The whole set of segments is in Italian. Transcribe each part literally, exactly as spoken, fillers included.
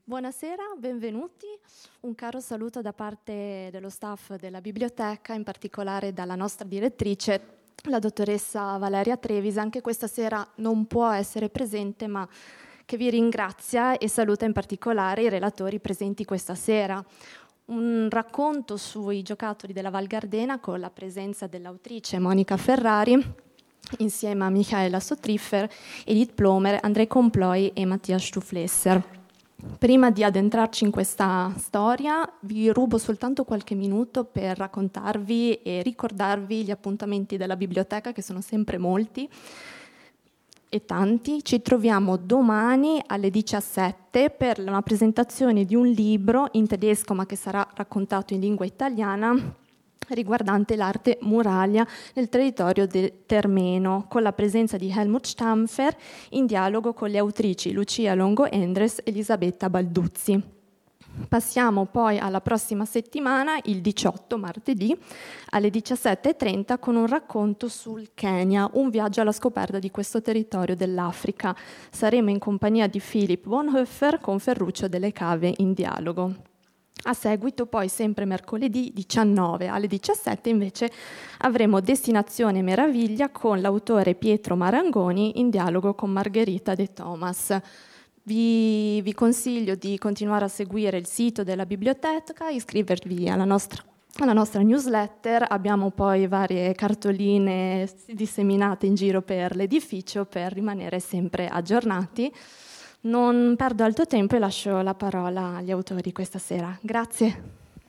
Buonasera, benvenuti. Un caro saluto da parte dello staff della biblioteca, in particolare dalla nostra direttrice, la dottoressa Valeria Trevisan, che questa sera non può essere presente, ma che vi ringrazia e saluta in particolare i relatori presenti questa sera. Un racconto sui giocattoli della Val Gardena con la presenza dell'autrice Monica Ferrari, insieme a Michaela Sotriffer, Edith Plomer, Andrei Comploi e Mattia Stuflesser. Prima di addentrarci in questa storia, vi rubo soltanto qualche minuto per raccontarvi e ricordarvi gli appuntamenti della biblioteca, che sono sempre molti e tanti. Ci troviamo domani alle diciassette per una presentazione di un libro in tedesco, ma che sarà raccontato in lingua italiana, riguardante l'arte muralia nel territorio del Termeno, con la presenza di Helmut Stampfer in dialogo con le autrici Lucia Longo-Endres e Elisabetta Balduzzi. Passiamo poi alla prossima settimana, il diciotto, martedì, alle diciassette e trenta, con un racconto sul Kenya, un viaggio alla scoperta di questo territorio dell'Africa. Saremo in compagnia di Philipp Bonhoeffer con Ferruccio delle Cave in dialogo. A seguito poi, sempre mercoledì diciannove alle diciassette, invece avremo Destinazione Meraviglia con l'autore Pietro Marangoni in dialogo con Margherita De Thomas. Vi, vi consiglio di continuare a seguire il sito della biblioteca, iscrivervi alla nostra, alla nostra newsletter. Abbiamo poi varie cartoline disseminate in giro per l'edificio per rimanere sempre aggiornati. Non perdo altro tempo e lascio la parola agli autori questa sera. Grazie.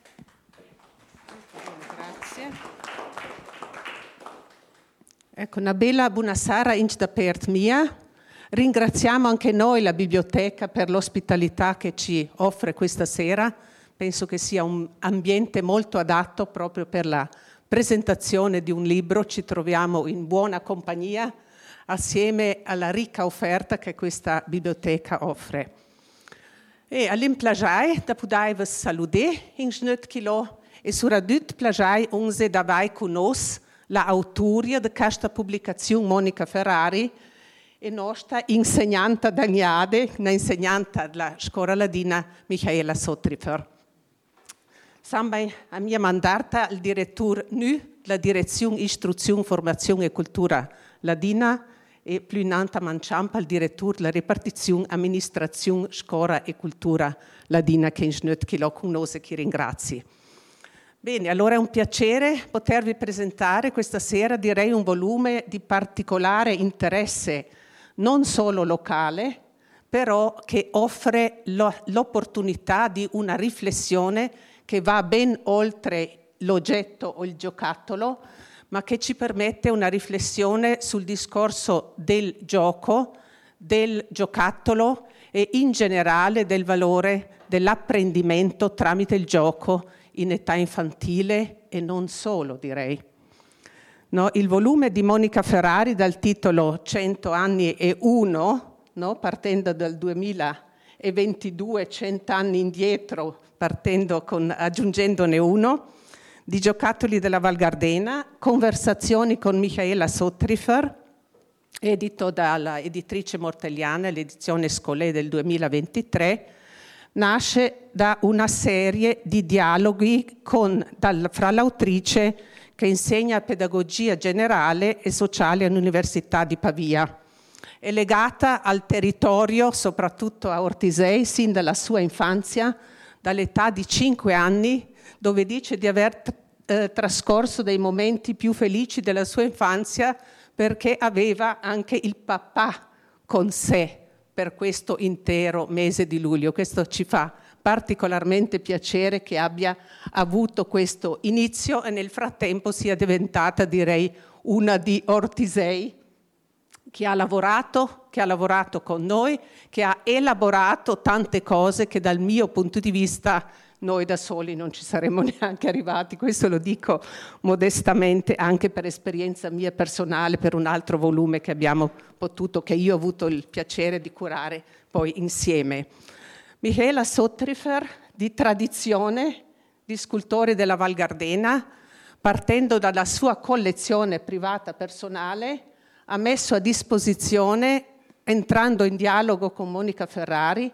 Grazie. Ecco, una bella buonasera in da parte mia. Ringraziamo anche noi la biblioteca per l'ospitalità che ci offre questa sera. Penso che sia un ambiente molto adatto proprio per la presentazione di un libro. Ci troviamo in buona compagnia, assieme alla ricca offerta che questa biblioteca offre. E all'implagiai da podai vos saludare in snut kilo e suradut plagiai unse davai conos la autoria de questa pubblicazione Monica Ferrari e nostra insegnanta d'Agnade, una insegnanta della scuola ladina Michaela Sotriffer. Sambai a mia mandata il direttore nu la direzione istruzione, formazione e cultura ladina e più nanta manciampa il direttore della ripartizione amministrazione, scuola e cultura ladina che in snut che lo conosce, che ringrazi. Bene, allora è un piacere potervi presentare questa sera, direi, un volume di particolare interesse non solo locale, però che offre lo, l'opportunità di una riflessione che va ben oltre l'oggetto o il giocattolo, ma che ci permette una riflessione sul discorso del gioco, del giocattolo e in generale del valore dell'apprendimento tramite il gioco in età infantile e non solo, direi. No, il volume di Monica Ferrari dal titolo cento anni e uno, no, partendo dal duemilaventidue, cento anni indietro, partendo con, aggiungendone uno, di Giocattoli della Val Gardena, conversazioni con Michaela Sotriffer, edito dalla editrice Mortelliana, l'edizione Scolé del duemilaventitré, nasce da una serie di dialoghi con, dal, fra l'autrice che insegna pedagogia generale e sociale all'Università di Pavia. È legata al territorio, soprattutto a Ortisei, sin dalla sua infanzia, dall'età di cinque anni, dove dice di aver eh, trascorso dei momenti più felici della sua infanzia perché aveva anche il papà con sé per questo intero mese di luglio. Questo ci fa particolarmente piacere che abbia avuto questo inizio e nel frattempo sia diventata, direi, una di Ortisei, che ha lavorato, che ha lavorato con noi, che ha elaborato tante cose che dal mio punto di vista noi da soli non ci saremmo neanche arrivati. Questo lo dico modestamente anche per esperienza mia personale, per un altro volume che abbiamo potuto, che io ho avuto il piacere di curare poi insieme. Michaela Sotriffer, di tradizione, di scultori della Val Gardena, partendo dalla sua collezione privata personale, ha messo a disposizione, entrando in dialogo con Monica Ferrari,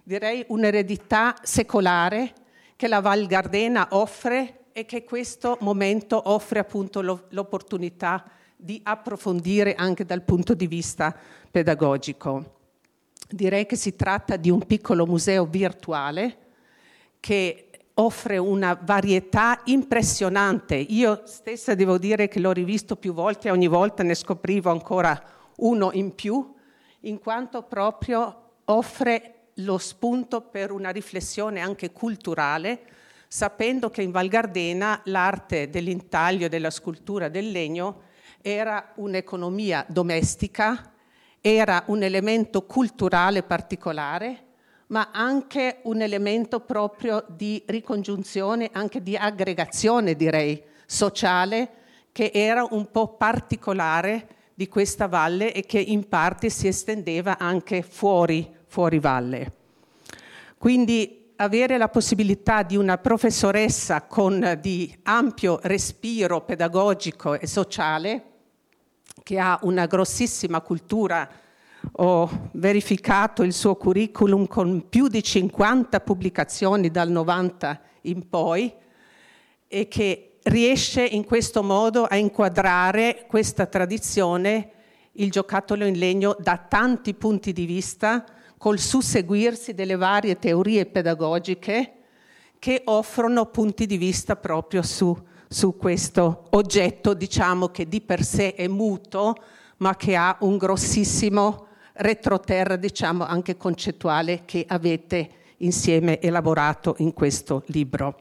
direi un'eredità secolare che la Val Gardena offre e che questo momento offre appunto l'opportunità di approfondire anche dal punto di vista pedagogico. Direi che si tratta di un piccolo museo virtuale che offre una varietà impressionante. Io stessa devo dire che l'ho rivisto più volte e ogni volta ne scoprivo ancora uno in più, in quanto proprio offre lo spunto per una riflessione anche culturale, sapendo che in Val Gardena l'arte dell'intaglio, della scultura del legno era un'economia domestica, era un elemento culturale particolare, ma anche un elemento proprio di ricongiunzione, anche di aggregazione, direi, sociale, che era un po' particolare di questa valle e che in parte si estendeva anche fuori, fuori valle. Quindi avere la possibilità di una professoressa con di ampio respiro pedagogico e sociale, che ha una grossissima cultura. Ho verificato il suo curriculum con più di cinquanta pubblicazioni dal novanta in poi e che riesce in questo modo a inquadrare questa tradizione, il giocattolo in legno, da tanti punti di vista, col susseguirsi delle varie teorie pedagogiche che offrono punti di vista proprio su, su questo oggetto, diciamo che di per sé è muto, ma che ha un grossissimo retroterra, diciamo anche concettuale, che avete insieme elaborato in questo libro.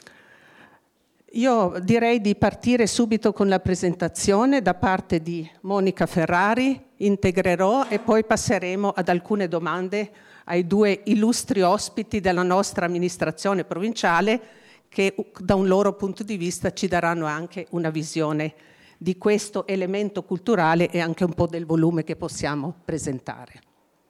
Io direi di partire subito con la presentazione da parte di Monica Ferrari, integrerò e poi passeremo ad alcune domande ai due illustri ospiti della nostra amministrazione provinciale che da un loro punto di vista ci daranno anche una visione di questo elemento culturale e anche un po' del volume che possiamo presentare.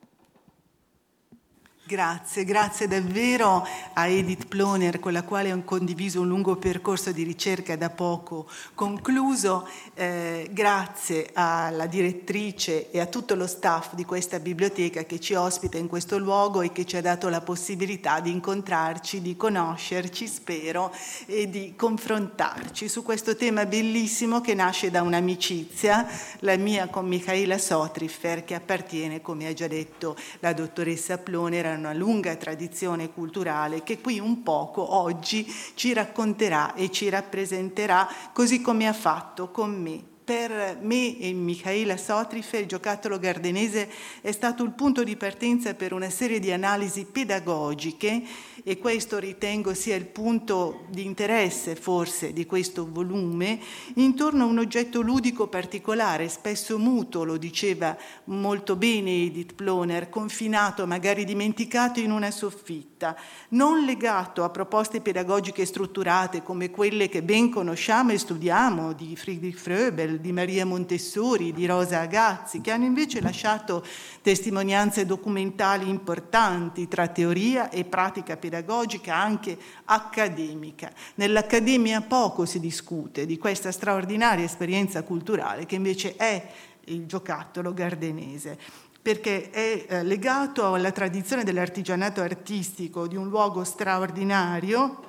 Grazie, grazie davvero a Edith Ploner, con la quale ho condiviso un lungo percorso di ricerca da poco concluso. Eh, grazie alla direttrice e a tutto lo staff di questa biblioteca che ci ospita in questo luogo e che ci ha dato la possibilità di incontrarci, di conoscerci, spero, e di confrontarci su questo tema bellissimo che nasce da un'amicizia, la mia con Michaela Sotriffer, che appartiene, come ha già detto la dottoressa Ploner, una lunga tradizione culturale che qui un poco oggi ci racconterà e ci rappresenterà, così come ha fatto con me. Per me e Michaela Sotriffer il giocattolo gardenese è stato il punto di partenza per una serie di analisi pedagogiche e questo ritengo sia il punto di interesse forse di questo volume, intorno a un oggetto ludico particolare, spesso muto, lo diceva molto bene Edith Ploner, confinato, magari dimenticato in una soffitta, non legato a proposte pedagogiche strutturate come quelle che ben conosciamo e studiamo di Friedrich Fröbel, di Maria Montessori, di Rosa Agazzi, che hanno invece lasciato testimonianze documentali importanti tra teoria e pratica pedagogica anche accademica. Nell'accademia poco si discute di questa straordinaria esperienza culturale che invece è il giocattolo gardenese, perché è eh, legato alla tradizione dell'artigianato artistico di un luogo straordinario,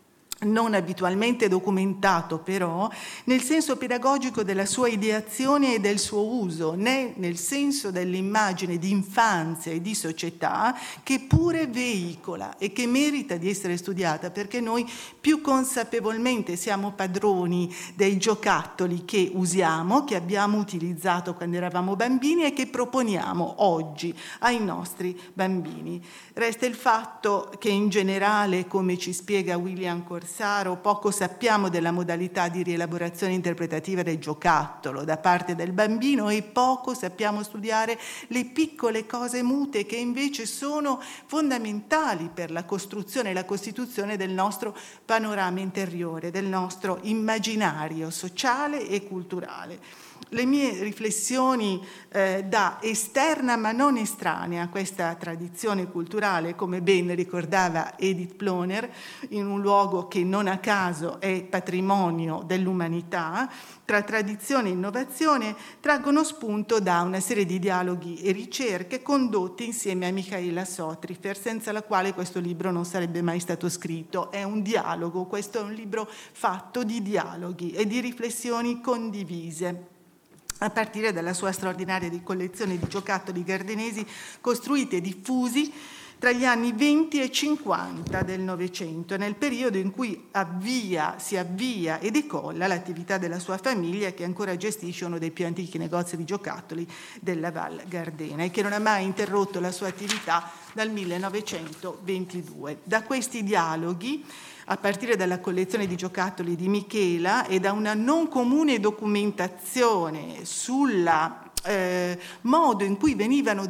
non abitualmente documentato però, nel senso pedagogico della sua ideazione e del suo uso, né nel senso dell'immagine di infanzia e di società che pure veicola e che merita di essere studiata, perché noi più consapevolmente siamo padroni dei giocattoli che usiamo, che abbiamo utilizzato quando eravamo bambini e che proponiamo oggi ai nostri bambini. Resta il fatto che in generale, come ci spiega William Corsaro, poco sappiamo della modalità di rielaborazione interpretativa del giocattolo da parte del bambino e poco sappiamo studiare le piccole cose mute che invece sono fondamentali per la costruzione e la costituzione del nostro panorama interiore, del nostro immaginario sociale e culturale. le mie riflessioni eh, da esterna ma non estranea a questa tradizione culturale, come ben ricordava Edith Ploner, in un luogo che non a caso è patrimonio dell'umanità, tra tradizione e innovazione, traggono spunto da una serie di dialoghi e ricerche condotti insieme a Michaela Sotrifer, senza la quale questo libro non sarebbe mai stato scritto. È un dialogo, questo è un libro fatto di dialoghi e di riflessioni condivise, a partire dalla sua straordinaria collezione di giocattoli gardenesi costruiti e diffusi tra gli anni venti e cinquanta del Novecento, nel periodo in cui avvia, si avvia e decolla l'attività della sua famiglia, che ancora gestisce uno dei più antichi negozi di giocattoli della Val Gardena e che non ha mai interrotto la sua attività dal millenovecentoventidue. Da questi dialoghi, a partire dalla collezione di giocattoli di Michela e da una non comune documentazione sulla eh, modo in cui venivano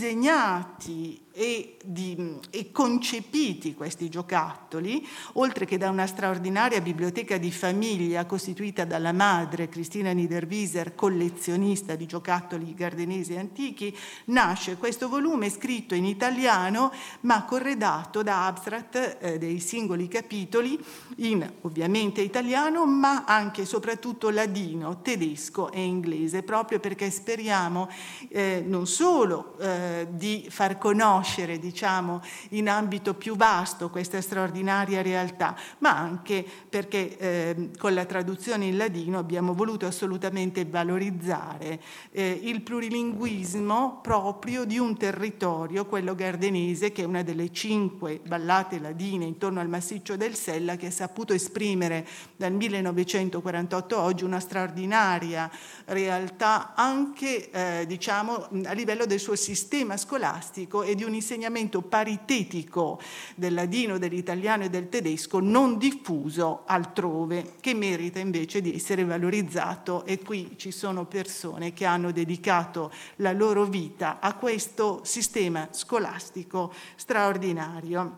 disegnati e, di, e concepiti questi giocattoli, oltre che da una straordinaria biblioteca di famiglia costituita dalla madre Cristina Niederwieser, collezionista di giocattoli gardenesi antichi, nasce questo volume scritto in italiano ma corredato da abstract eh, dei singoli capitoli in ovviamente italiano ma anche e soprattutto ladino, tedesco e inglese, proprio perché speriamo eh, non solo eh, di far conoscere diciamo in ambito più vasto questa straordinaria realtà, ma anche perché eh, con la traduzione in ladino abbiamo voluto assolutamente valorizzare eh, il plurilinguismo proprio di un territorio, quello gardenese, che è una delle cinque vallate ladine intorno al massiccio del Sella, che ha saputo esprimere dal millenovecentoquarantotto a oggi una straordinaria realtà anche eh, diciamo a livello del suo sistema scolastico e di un insegnamento paritetico del ladino, dell'italiano e del tedesco non diffuso altrove, che merita invece di essere valorizzato, e qui ci sono persone che hanno dedicato la loro vita a questo sistema scolastico straordinario.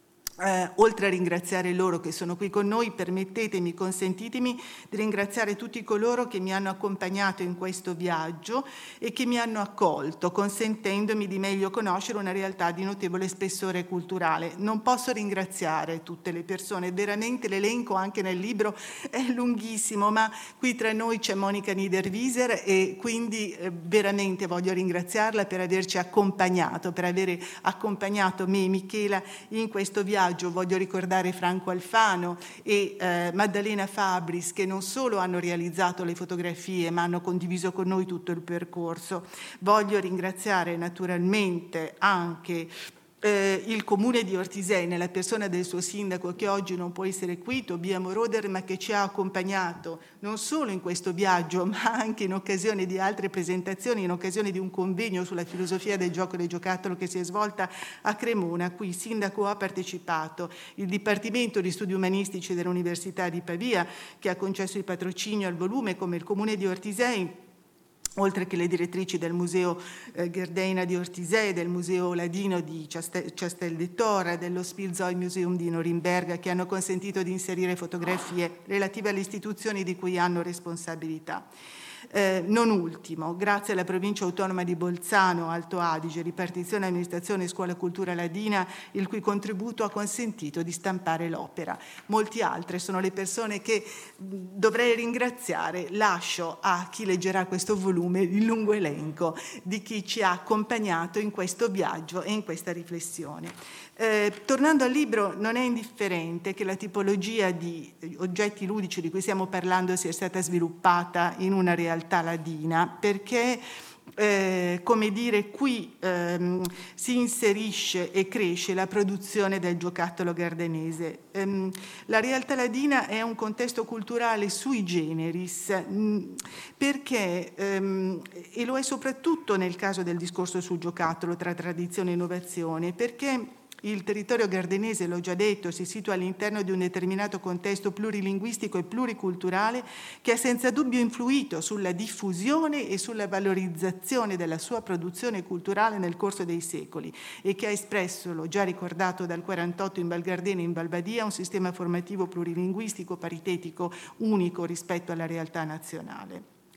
Eh, oltre a ringraziare loro che sono qui con noi, permettetemi, consentitemi di ringraziare tutti coloro che mi hanno accompagnato in questo viaggio e che mi hanno accolto, consentendomi di meglio conoscere una realtà di notevole spessore culturale. Non posso ringraziare tutte le persone, veramente l'elenco anche nel libro è lunghissimo, ma qui tra noi c'è Monica Niederwieser e quindi eh, veramente voglio ringraziarla per averci accompagnato, per avere accompagnato me e Michela in questo viaggio. Voglio ricordare Franco Alfano e eh, Maddalena Fabris, che non solo hanno realizzato le fotografie ma hanno condiviso con noi tutto il percorso. Voglio ringraziare naturalmente anche Eh, il comune di Ortisei, nella persona del suo sindaco, che oggi non può essere qui, Tobia Moroder, ma che ci ha accompagnato non solo in questo viaggio ma anche in occasione di altre presentazioni, in occasione di un convegno sulla filosofia del gioco e del giocattolo che si è svolta a Cremona. Qui il sindaco ha partecipato, il Dipartimento di Studi Umanistici dell'Università di Pavia, che ha concesso il patrocinio al volume, come il comune di Ortisei, oltre che le direttrici del Museo eh, Gardena di Ortisei, del Museo Ladino di Castel, Castel de Torre, dello Spielzeugmuseum di Norimberga, che hanno consentito di inserire fotografie relative alle istituzioni di cui hanno responsabilità. Eh, non ultimo, grazie alla provincia autonoma di Bolzano, Alto Adige, ripartizione, amministrazione e scuola cultura ladina, il cui contributo ha consentito di stampare l'opera. Molti altri sono le persone che dovrei ringraziare. Lascio a chi leggerà questo volume il lungo elenco di chi ci ha accompagnato in questo viaggio e in questa riflessione. Eh, tornando al libro, non è indifferente che la tipologia di oggetti ludici di cui stiamo parlando sia stata sviluppata in una realtà ladina, perché eh, come dire, qui ehm, si inserisce e cresce la produzione del giocattolo gardenese. Ehm, la realtà ladina è un contesto culturale sui generis, mh, perché, ehm, e lo è soprattutto nel caso del discorso sul giocattolo tra tradizione e innovazione, perché il territorio gardenese, l'ho già detto, si situa all'interno di un determinato contesto plurilinguistico e pluriculturale che ha senza dubbio influito sulla diffusione e sulla valorizzazione della sua produzione culturale nel corso dei secoli e che ha espresso, l'ho già ricordato, dal quarantotto in Val Gardena e in Val Badia, un sistema formativo plurilinguistico paritetico unico rispetto alla realtà nazionale.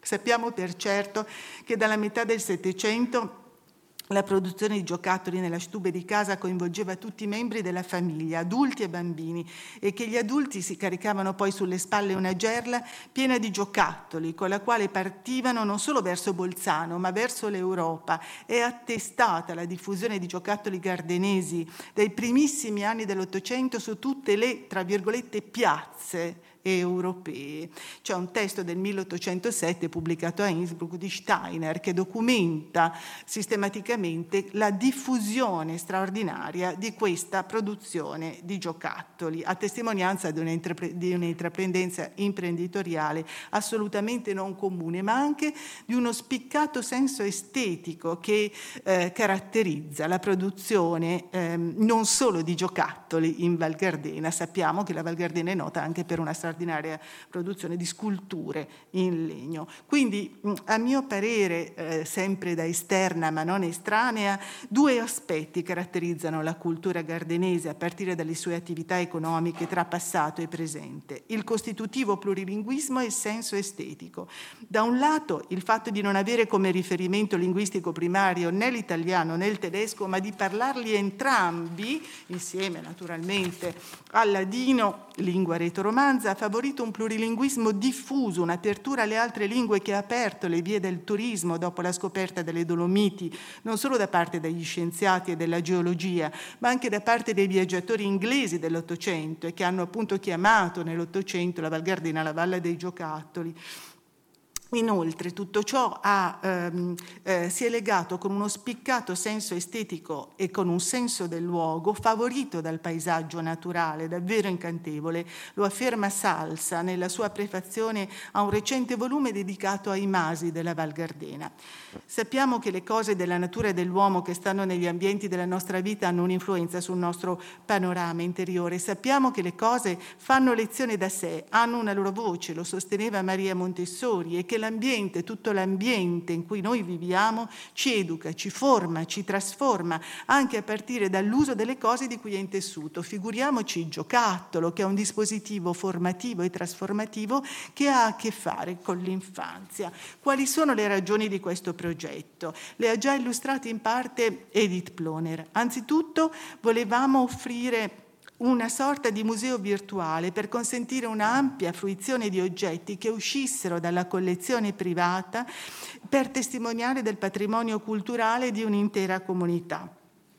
Sappiamo per certo che dalla metà del Settecento la produzione di giocattoli nella stube di casa coinvolgeva tutti i membri della famiglia, adulti e bambini, e che gli adulti si caricavano poi sulle spalle una gerla piena di giocattoli, con la quale partivano non solo verso Bolzano, ma verso l'Europa. È attestata la diffusione di giocattoli gardenesi dai primissimi anni dell'Ottocento su tutte le, tra virgolette, piazze europee. C'è un testo del milleottocentosette pubblicato a Innsbruck di Steiner che documenta sistematicamente la diffusione straordinaria di questa produzione di giocattoli, a testimonianza di, un'intrapre- di un'intraprendenza imprenditoriale assolutamente non comune, ma anche di uno spiccato senso estetico che eh, caratterizza la produzione ehm, non solo di giocattoli in Val Gardena. Sappiamo che la Val Gardena è nota anche per una straordinaria produzione di sculture in legno. Quindi, a mio parere, eh, sempre da esterna ma non estranea, due aspetti caratterizzano la cultura gardenese a partire dalle sue attività economiche tra passato e presente: il costitutivo plurilinguismo e il senso estetico. Da un lato, il fatto di non avere come riferimento linguistico primario né l'italiano né il tedesco, ma di parlarli entrambi, insieme naturalmente al ladino, lingua retoromanza, ha favorito un plurilinguismo diffuso, un'apertura alle altre lingue che ha aperto le vie del turismo dopo la scoperta delle Dolomiti, non solo da parte degli scienziati e della geologia, ma anche da parte dei viaggiatori inglesi dell'Ottocento, e che hanno appunto chiamato nell'Ottocento la Val Gardena la Valle dei Giocattoli. Inoltre tutto ciò ha, ehm, eh, si è legato con uno spiccato senso estetico e con un senso del luogo favorito dal paesaggio naturale, davvero incantevole. Lo afferma Salsa nella sua prefazione a un recente volume dedicato ai masi della Val Gardena. Sappiamo che le cose della natura e dell'uomo che stanno negli ambienti della nostra vita hanno un'influenza sul nostro panorama interiore. Sappiamo che le cose fanno lezione da sé, hanno una loro voce, lo sosteneva Maria Montessori, e che l'ambiente, tutto l'ambiente in cui noi viviamo, ci educa, ci forma, ci trasforma, anche a partire dall'uso delle cose di cui è intessuto. Figuriamoci il giocattolo, che è un dispositivo formativo e trasformativo che ha a che fare con l'infanzia. Quali sono le ragioni di questo progetto? Le ha già illustrate in parte Edith Ploner. Anzitutto volevamo offrire una sorta di museo virtuale per consentire un'ampia fruizione di oggetti che uscissero dalla collezione privata per testimoniare del patrimonio culturale di un'intera comunità.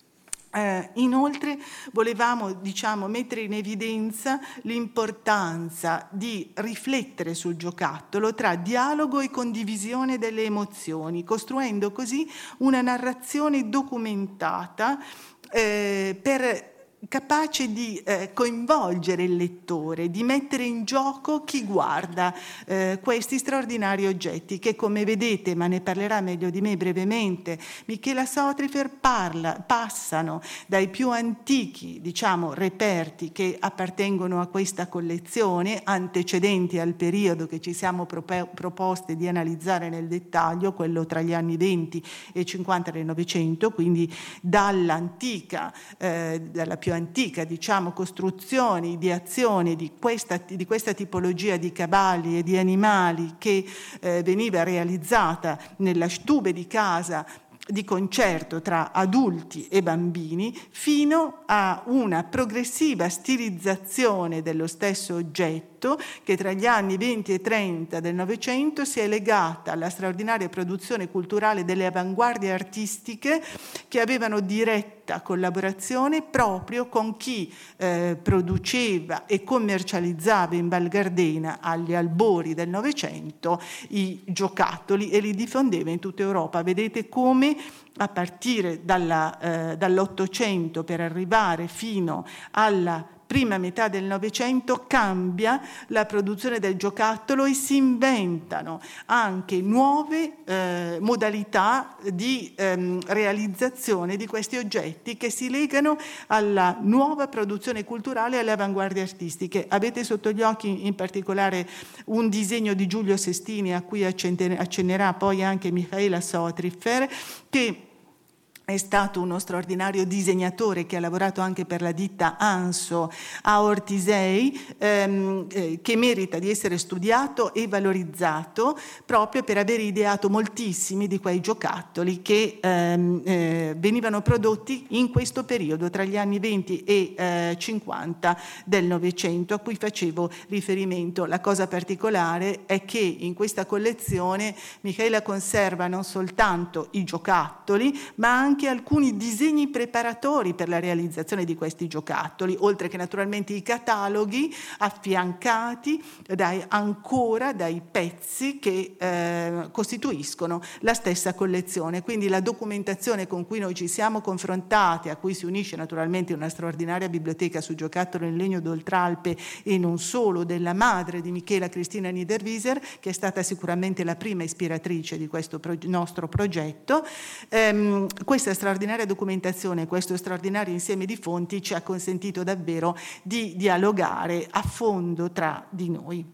Eh, inoltre volevamo, diciamo, mettere in evidenza l'importanza di riflettere sul giocattolo tra dialogo e condivisione delle emozioni, costruendo così una narrazione documentata eh, per capace di eh, coinvolgere il lettore, di mettere in gioco chi guarda eh, questi straordinari oggetti che, come vedete, ma ne parlerà meglio di me brevemente Michela Sotrifer, parla, passano dai più antichi, diciamo, reperti che appartengono a questa collezione, antecedenti al periodo che ci siamo prope- proposti di analizzare nel dettaglio, quello tra gli anni venti e cinquanta del Novecento, quindi dall'antica, eh, dalla più antica, diciamo, costruzione, ideazione di questa, di questa tipologia di cavalli e di animali che eh, veniva realizzata nella stube di casa di concerto tra adulti e bambini, fino a una progressiva stilizzazione dello stesso oggetto che tra gli anni venti e trenta del Novecento si è legata alla straordinaria produzione culturale delle avanguardie artistiche che avevano diretta collaborazione proprio con chi eh, produceva e commercializzava in Val Gardena agli albori del Novecento i giocattoli e li diffondeva in tutta Europa. Vedete come a partire dalla, eh, dall'Ottocento per arrivare fino alla prima metà del Novecento cambia la produzione del giocattolo e si inventano anche nuove eh, modalità di ehm, realizzazione di questi oggetti che si legano alla nuova produzione culturale e alle avanguardie artistiche. Avete sotto gli occhi in particolare un disegno di Giulio Sestini a cui accennerà poi anche Michaela Sotrifer, che è stato uno straordinario disegnatore che ha lavorato anche per la ditta Anso a Ortisei, ehm, eh, che merita di essere studiato e valorizzato proprio per aver ideato moltissimi di quei giocattoli che ehm, eh, venivano prodotti in questo periodo, tra gli anni venti e eh, cinquanta del Novecento, a cui facevo riferimento. La cosa particolare è che in questa collezione Michela conserva non soltanto i giocattoli, ma anche anche alcuni disegni preparatori per la realizzazione di questi giocattoli, oltre che naturalmente i cataloghi affiancati dai, ancora dai pezzi che eh, costituiscono la stessa collezione. Quindi la documentazione con cui noi ci siamo confrontati, a cui si unisce naturalmente una straordinaria biblioteca su giocattoli in legno d'Oltralpe e non solo, della madre di Michela, Cristina Niederwieser, che è stata sicuramente la prima ispiratrice di questo pro- nostro progetto. Ehm, questa straordinaria documentazione, questo straordinario insieme di fonti ci ha consentito davvero di dialogare a fondo tra di noi.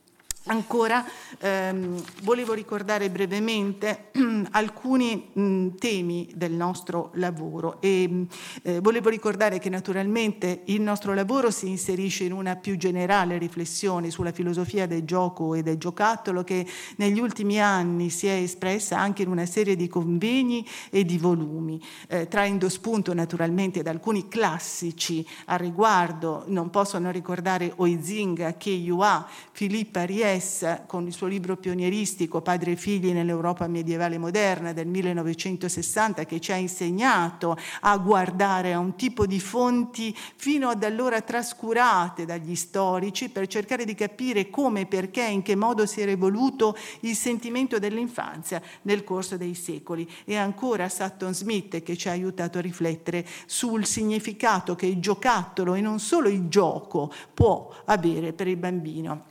Ancora ehm, volevo ricordare brevemente alcuni mh, temi del nostro lavoro e eh, volevo ricordare che naturalmente il nostro lavoro si inserisce in una più generale riflessione sulla filosofia del gioco e del giocattolo che negli ultimi anni si è espressa anche in una serie di convegni e di volumi, eh, traendo spunto naturalmente da alcuni classici al riguardo. Non posso non ricordare Huizinga, Keiyua, Philippe Ariès con il suo libro pionieristico Padri e figli nell'Europa medievale moderna del millenovecentosessanta, che ci ha insegnato a guardare a un tipo di fonti fino ad allora trascurate dagli storici per cercare di capire come, perché, in che modo si era evoluto il sentimento dell'infanzia nel corso dei secoli. E ancora Sutton Smith, che ci ha aiutato a riflettere sul significato che il giocattolo e non solo il gioco può avere per il bambino.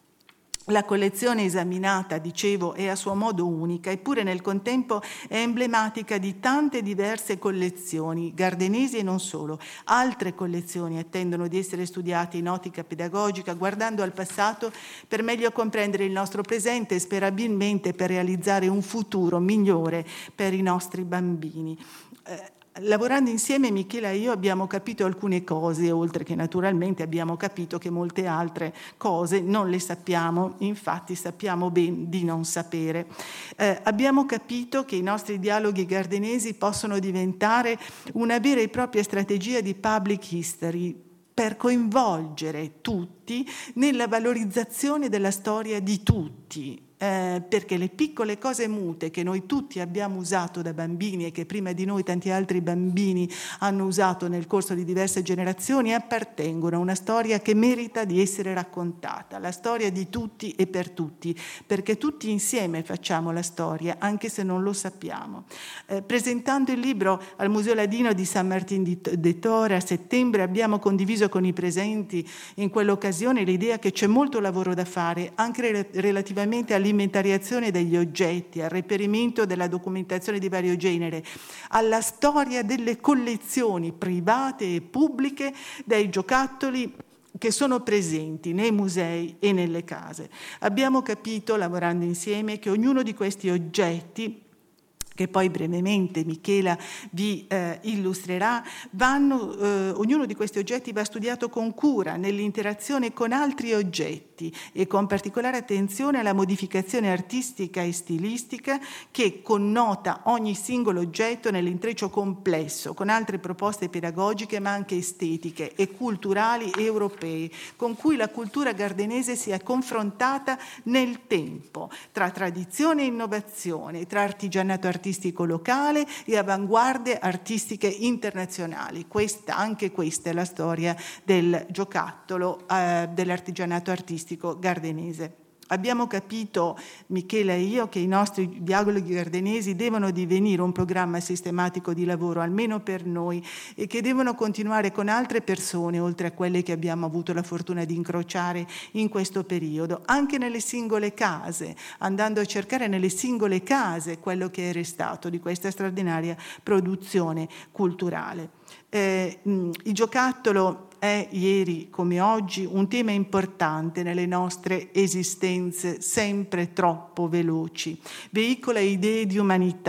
La collezione esaminata, dicevo, è a suo modo unica, eppure nel contempo è emblematica di tante diverse collezioni, gardenesi e non solo. Altre collezioni attendono di essere studiate in ottica pedagogica, guardando al passato per meglio comprendere il nostro presente e sperabilmente per realizzare un futuro migliore per i nostri bambini. Eh, Lavorando insieme Michela e io abbiamo capito alcune cose, oltre che naturalmente abbiamo capito che molte altre cose non le sappiamo, infatti sappiamo ben di non sapere. Eh, abbiamo capito che i nostri dialoghi gardenesi possono diventare una vera e propria strategia di public history per coinvolgere tutti nella valorizzazione della storia di tutti. Eh, perché le piccole cose mute che noi tutti abbiamo usato da bambini e che prima di noi tanti altri bambini hanno usato nel corso di diverse generazioni appartengono a una storia che merita di essere raccontata, la storia di tutti e per tutti, perché tutti insieme facciamo la storia, anche se non lo sappiamo. Eh, presentando il libro al Museo Ladino di San Martín de Tours a settembre abbiamo condiviso con i presenti in quell'occasione l'idea che c'è molto lavoro da fare anche relativamente alle all'inventariazione degli oggetti, al reperimento della documentazione di vario genere, alla storia delle collezioni private e pubbliche dei giocattoli che sono presenti nei musei e nelle case. Abbiamo capito, lavorando insieme, che ognuno di questi oggetti, che poi brevemente Michela vi eh, illustrerà, vanno, eh, ognuno di questi oggetti va studiato con cura nell'interazione con altri oggetti e con particolare attenzione alla modificazione artistica e stilistica che connota ogni singolo oggetto nell'intreccio complesso con altre proposte pedagogiche ma anche estetiche e culturali europee con cui la cultura gardenese si è confrontata nel tempo, tra tradizione e innovazione, tra artigianato artistico artistico locale e avanguardie artistiche internazionali. Questa, anche questa è la storia del giocattolo, eh, dell'artigianato artistico gardenese. Abbiamo capito, Michela e io, che i nostri dialoghi gardenesi devono divenire un programma sistematico di lavoro, almeno per noi, e che devono continuare con altre persone, oltre a quelle che abbiamo avuto la fortuna di incrociare in questo periodo, anche nelle singole case, andando a cercare nelle singole case quello che è restato di questa straordinaria produzione culturale. Eh, il giocattolo è ieri come oggi un tema importante nelle nostre esistenze sempre troppo veloci. Veicola idee di umanità,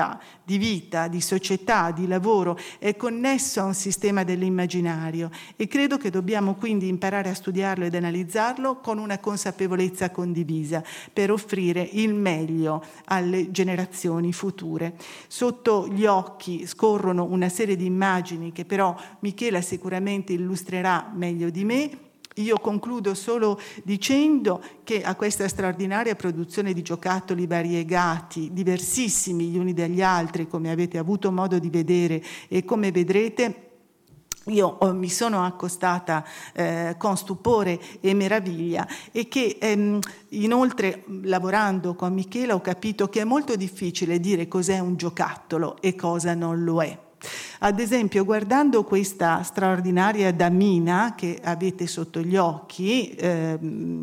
di vita, di società, di lavoro, è connesso a un sistema dell'immaginario e credo che dobbiamo quindi imparare a studiarlo ed analizzarlo con una consapevolezza condivisa per offrire il meglio alle generazioni future. Sotto gli occhi scorrono una serie di immagini che però Michela sicuramente illustrerà meglio di me. Io concludo solo dicendo che a questa straordinaria produzione di giocattoli variegati, diversissimi gli uni dagli altri, come avete avuto modo di vedere e come vedrete, io oh, mi sono accostata eh, con stupore e meraviglia e che ehm, inoltre lavorando con Michela ho capito che è molto difficile dire cos'è un giocattolo e cosa non lo è. Ad esempio, guardando questa straordinaria damina che avete sotto gli occhi, eh,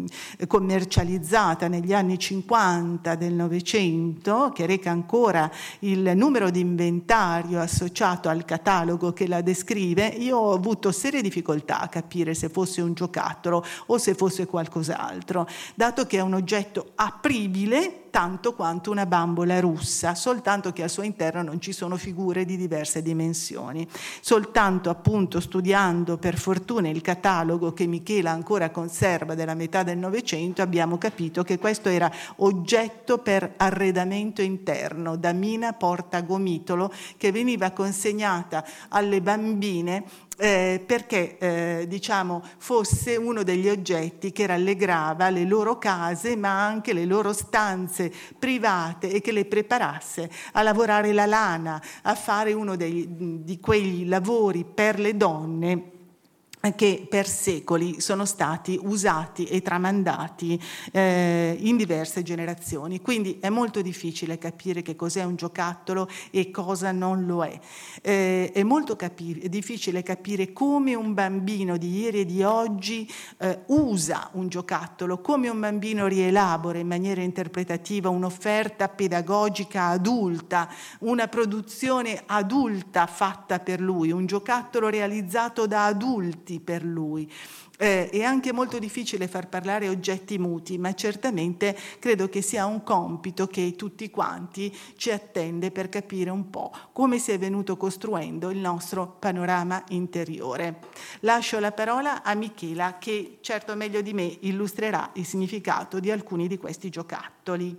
commercializzata negli anni cinquanta del Novecento, che reca ancora il numero di inventario associato al catalogo che la descrive, io ho avuto serie difficoltà a capire se fosse un giocattolo o se fosse qualcos'altro, dato che è un oggetto apribile tanto quanto una bambola russa, soltanto che al suo interno non ci sono figure di diverse dimensioni. Soltanto appunto studiando per fortuna il catalogo che Michela ancora conserva della metà del Novecento abbiamo capito che questo era oggetto per arredamento interno, damina porta gomitolo, che veniva consegnata alle bambine Eh, perché eh, diciamo fosse uno degli oggetti che rallegrava le loro case ma anche le loro stanze private e che le preparasse a lavorare la lana, a fare uno dei, di quegli lavori per le donne che per secoli sono stati usati e tramandati eh, in diverse generazioni. Quindi è molto difficile capire che cos'è un giocattolo e cosa non lo è. Eh, è molto capi- è difficile capire come un bambino di ieri e di oggi eh, usa un giocattolo, come un bambino rielabora in maniera interpretativa un'offerta pedagogica adulta, una produzione adulta fatta per lui, un giocattolo realizzato da adulti per lui. Eh, è anche molto difficile far parlare oggetti muti, ma certamente credo che sia un compito che tutti quanti ci attende per capire un po' come si è venuto costruendo il nostro panorama interiore. Lascio la parola a Michela che certo meglio di me illustrerà il significato di alcuni di questi giocattoli.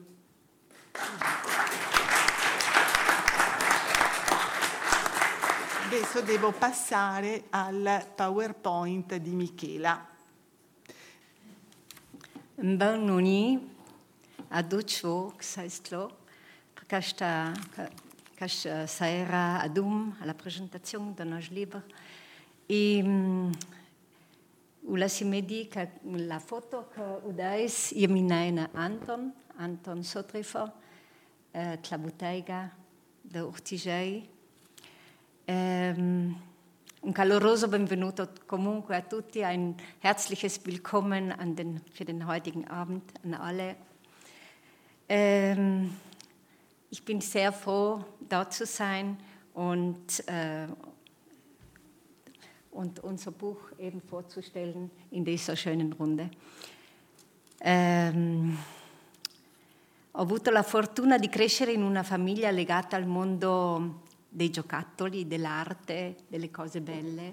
Adesso devo passare al PowerPoint di Michela. Benvenuti a tutti voi, per questa, questa sera ad um, alla presentazione del nostro libro. E um, lasciami dire che la foto che udais io mi name Anton, Anton Sotrifer, eh, la bottega da Urtigei. Um, un caloroso benvenuto comunque a tutti, ein herzliches Willkommen an den, für den heutigen Abend an alle. Um, ich bin sehr froh, da zu sein und, uh, und unser Buch eben vorzustellen in dieser schönen Runde. Um, ho avuto la fortuna di crescere in una famiglia legata al mondo dei giocattoli, dell'arte, delle cose belle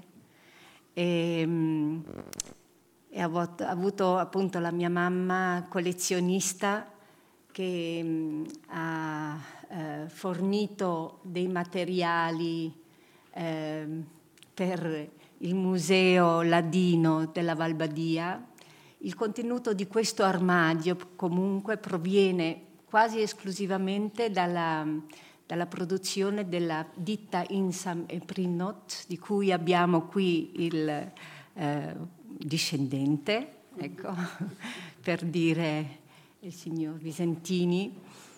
e, e ho avuto, avuto appunto la mia mamma collezionista che mh, ha eh, fornito dei materiali eh, per il museo ladino della Val Badia. Il contenuto di questo armadio comunque proviene quasi esclusivamente dalla dalla produzione della ditta Insam e Prinnot, di cui abbiamo qui il eh, discendente, ecco, per dire il signor Visentini.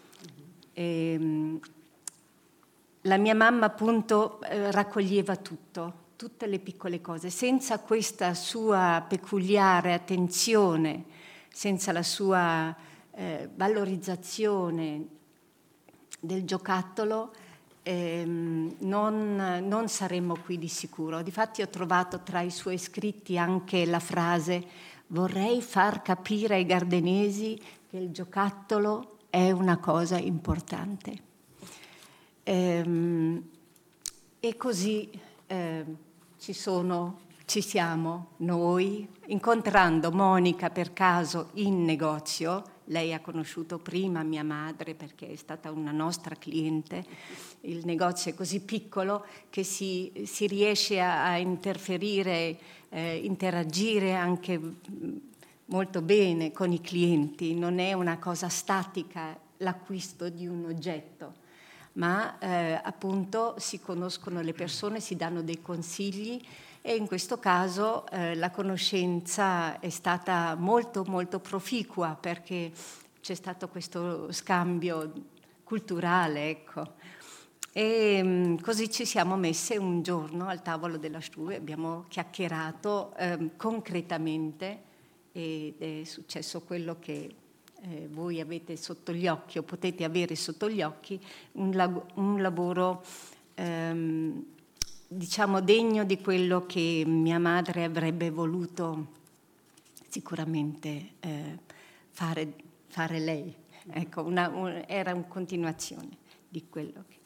E, la mia mamma appunto eh, raccoglieva tutto, tutte le piccole cose, senza questa sua peculiare attenzione, senza la sua eh, valorizzazione del giocattolo ehm, non, non saremmo qui di sicuro. Difatti ho trovato tra i suoi scritti anche la frase «Vorrei far capire ai gardenesi che il giocattolo è una cosa importante». Ehm, e così eh, ci sono, ci siamo noi, incontrando Monica per caso in negozio. Lei ha conosciuto prima mia madre perché è stata una nostra cliente. Il negozio è così piccolo che si, si riesce a, a interferire, eh, interagire anche molto bene con i clienti. Non è una cosa statica l'acquisto di un oggetto, ma eh, appunto si conoscono le persone, si danno dei consigli, e in questo caso eh, la conoscenza è stata molto molto proficua, perché c'è stato questo scambio culturale, ecco. E mh, così ci siamo messe un giorno al tavolo della Stube, abbiamo chiacchierato eh, concretamente, ed è successo quello che eh, voi avete sotto gli occhi o potete avere sotto gli occhi, un, lag- un lavoro ehm, diciamo degno di quello che mia madre avrebbe voluto sicuramente eh, fare, fare lei. Ecco, una, un, era una continuazione di quello che...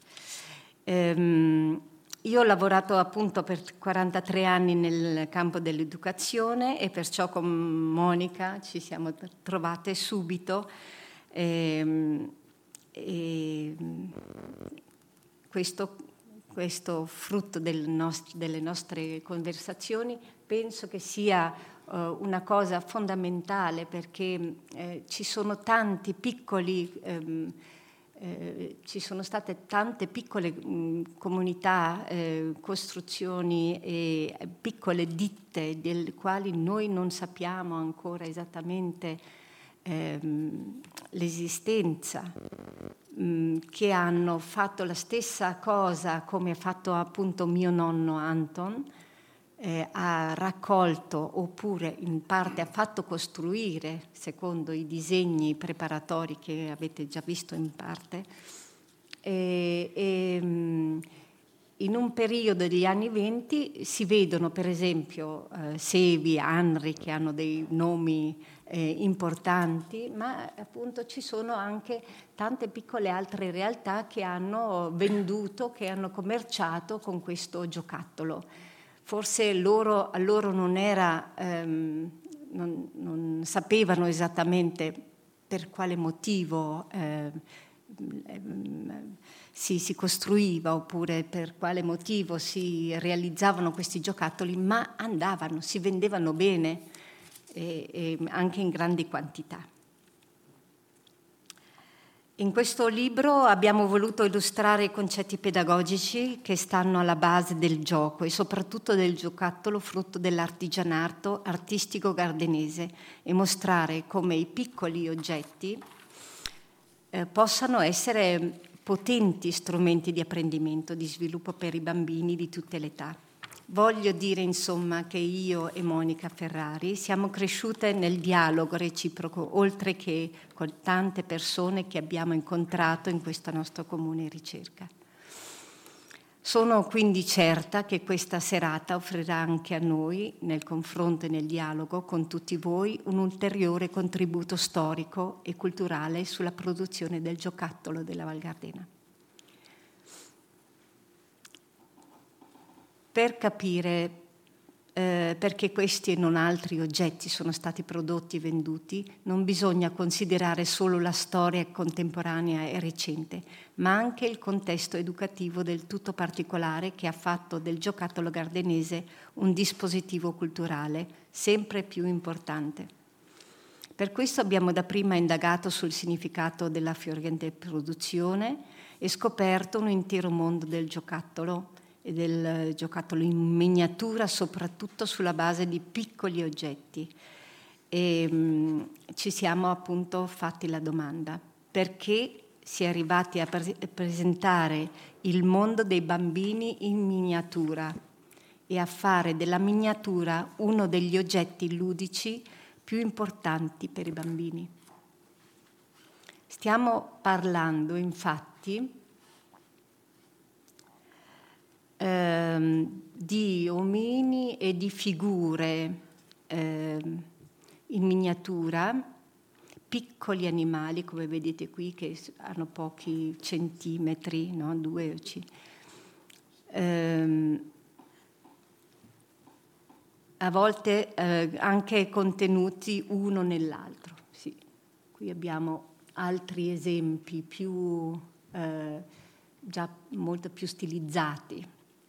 Ehm, io ho lavorato appunto per quarantatré anni nel campo dell'educazione, e perciò con Monica ci siamo trovate subito. Ehm, e questo, questo frutto del nost- delle nostre conversazioni penso che sia uh, una cosa fondamentale, perché eh, ci sono tanti piccoli ehm, Eh, ci sono state tante piccole mh, comunità, eh, costruzioni e piccole ditte delle quali noi non sappiamo ancora esattamente ehm, l'esistenza, mh, che hanno fatto la stessa cosa come ha fatto appunto mio nonno Anton. Eh, ha raccolto, oppure in parte ha fatto costruire, secondo i disegni preparatori che avete già visto in parte, e, e, in un periodo degli anni venti si vedono per esempio eh, Sevi, Anri, che hanno dei nomi eh, importanti, ma appunto ci sono anche tante piccole altre realtà che hanno venduto, che hanno commerciato con questo giocattolo. Forse loro, a loro non era, ehm, non, non sapevano esattamente per quale motivo eh, si, si costruiva, oppure per quale motivo si realizzavano questi giocattoli, ma andavano, si vendevano bene, e, e anche in grandi quantità. In questo libro abbiamo voluto illustrare i concetti pedagogici che stanno alla base del gioco e soprattutto del giocattolo frutto dell'artigianato artistico gardenese, e mostrare come i piccoli oggetti eh, possano essere potenti strumenti di apprendimento, di sviluppo per i bambini di tutte le età. Voglio dire insomma che io e Monica Ferrari siamo cresciute nel dialogo reciproco, oltre che con tante persone che abbiamo incontrato in questa nostra comune ricerca. Sono quindi certa che questa serata offrirà anche a noi, nel confronto e nel dialogo con tutti voi, un ulteriore contributo storico e culturale sulla produzione del giocattolo della Val Gardena. Per capire eh, perché questi e non altri oggetti sono stati prodotti e venduti, non bisogna considerare solo la storia contemporanea e recente, ma anche il contesto educativo del tutto particolare che ha fatto del giocattolo gardenese un dispositivo culturale sempre più importante. Per questo abbiamo dapprima indagato sul significato della fiorente produzione e scoperto un intero mondo del giocattolo e del giocattolo in miniatura, soprattutto sulla base di piccoli oggetti. E mh, ci siamo appunto fatti la domanda: perché si è arrivati a pre- presentare il mondo dei bambini in miniatura e a fare della miniatura uno degli oggetti ludici più importanti per i bambini? Stiamo parlando infatti Ehm, di omini e di figure ehm, in miniatura, piccoli animali, come vedete qui, che hanno pochi centimetri, no? Due o ci. Ehm, a volte eh, anche contenuti uno nell'altro. Sì. Qui abbiamo altri esempi più, eh, già molto più stilizzati.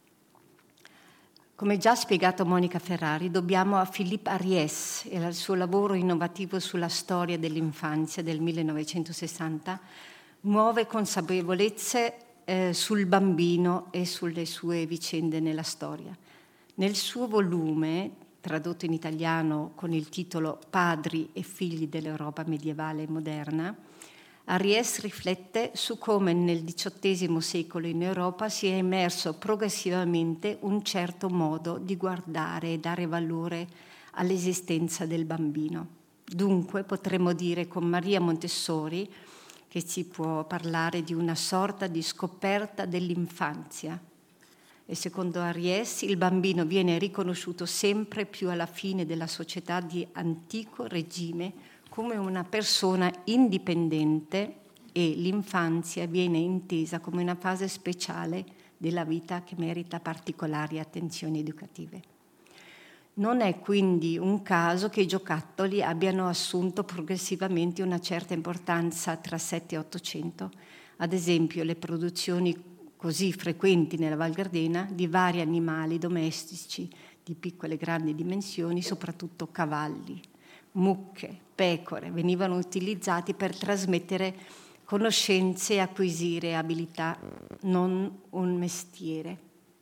Come già spiegato Monica Ferrari, dobbiamo a Philippe Ariès e al suo lavoro innovativo sulla storia dell'infanzia del millenovecentosessanta nuove consapevolezze eh, sul bambino e sulle sue vicende nella storia. Nel suo volume, tradotto in italiano con il titolo Padri e figli dell'Europa medievale e moderna, Ariès riflette su come nel diciottesimo secolo in Europa si è emerso progressivamente un certo modo di guardare e dare valore all'esistenza del bambino. Dunque potremmo dire con Maria Montessori che si può parlare di una sorta di scoperta dell'infanzia. E secondo Ariès il bambino viene riconosciuto sempre più alla fine della società di antico regime come una persona indipendente e l'infanzia viene intesa come una fase speciale della vita che merita particolari attenzioni educative. Non è quindi un caso che i giocattoli abbiano assunto progressivamente una certa importanza tra sette e ottocento, ad esempio le produzioni così frequenti nella Val Gardena di vari animali domestici di piccole e grandi dimensioni, soprattutto cavalli, mucche, pecore, venivano utilizzati per trasmettere conoscenze e acquisire abilità, non un mestiere.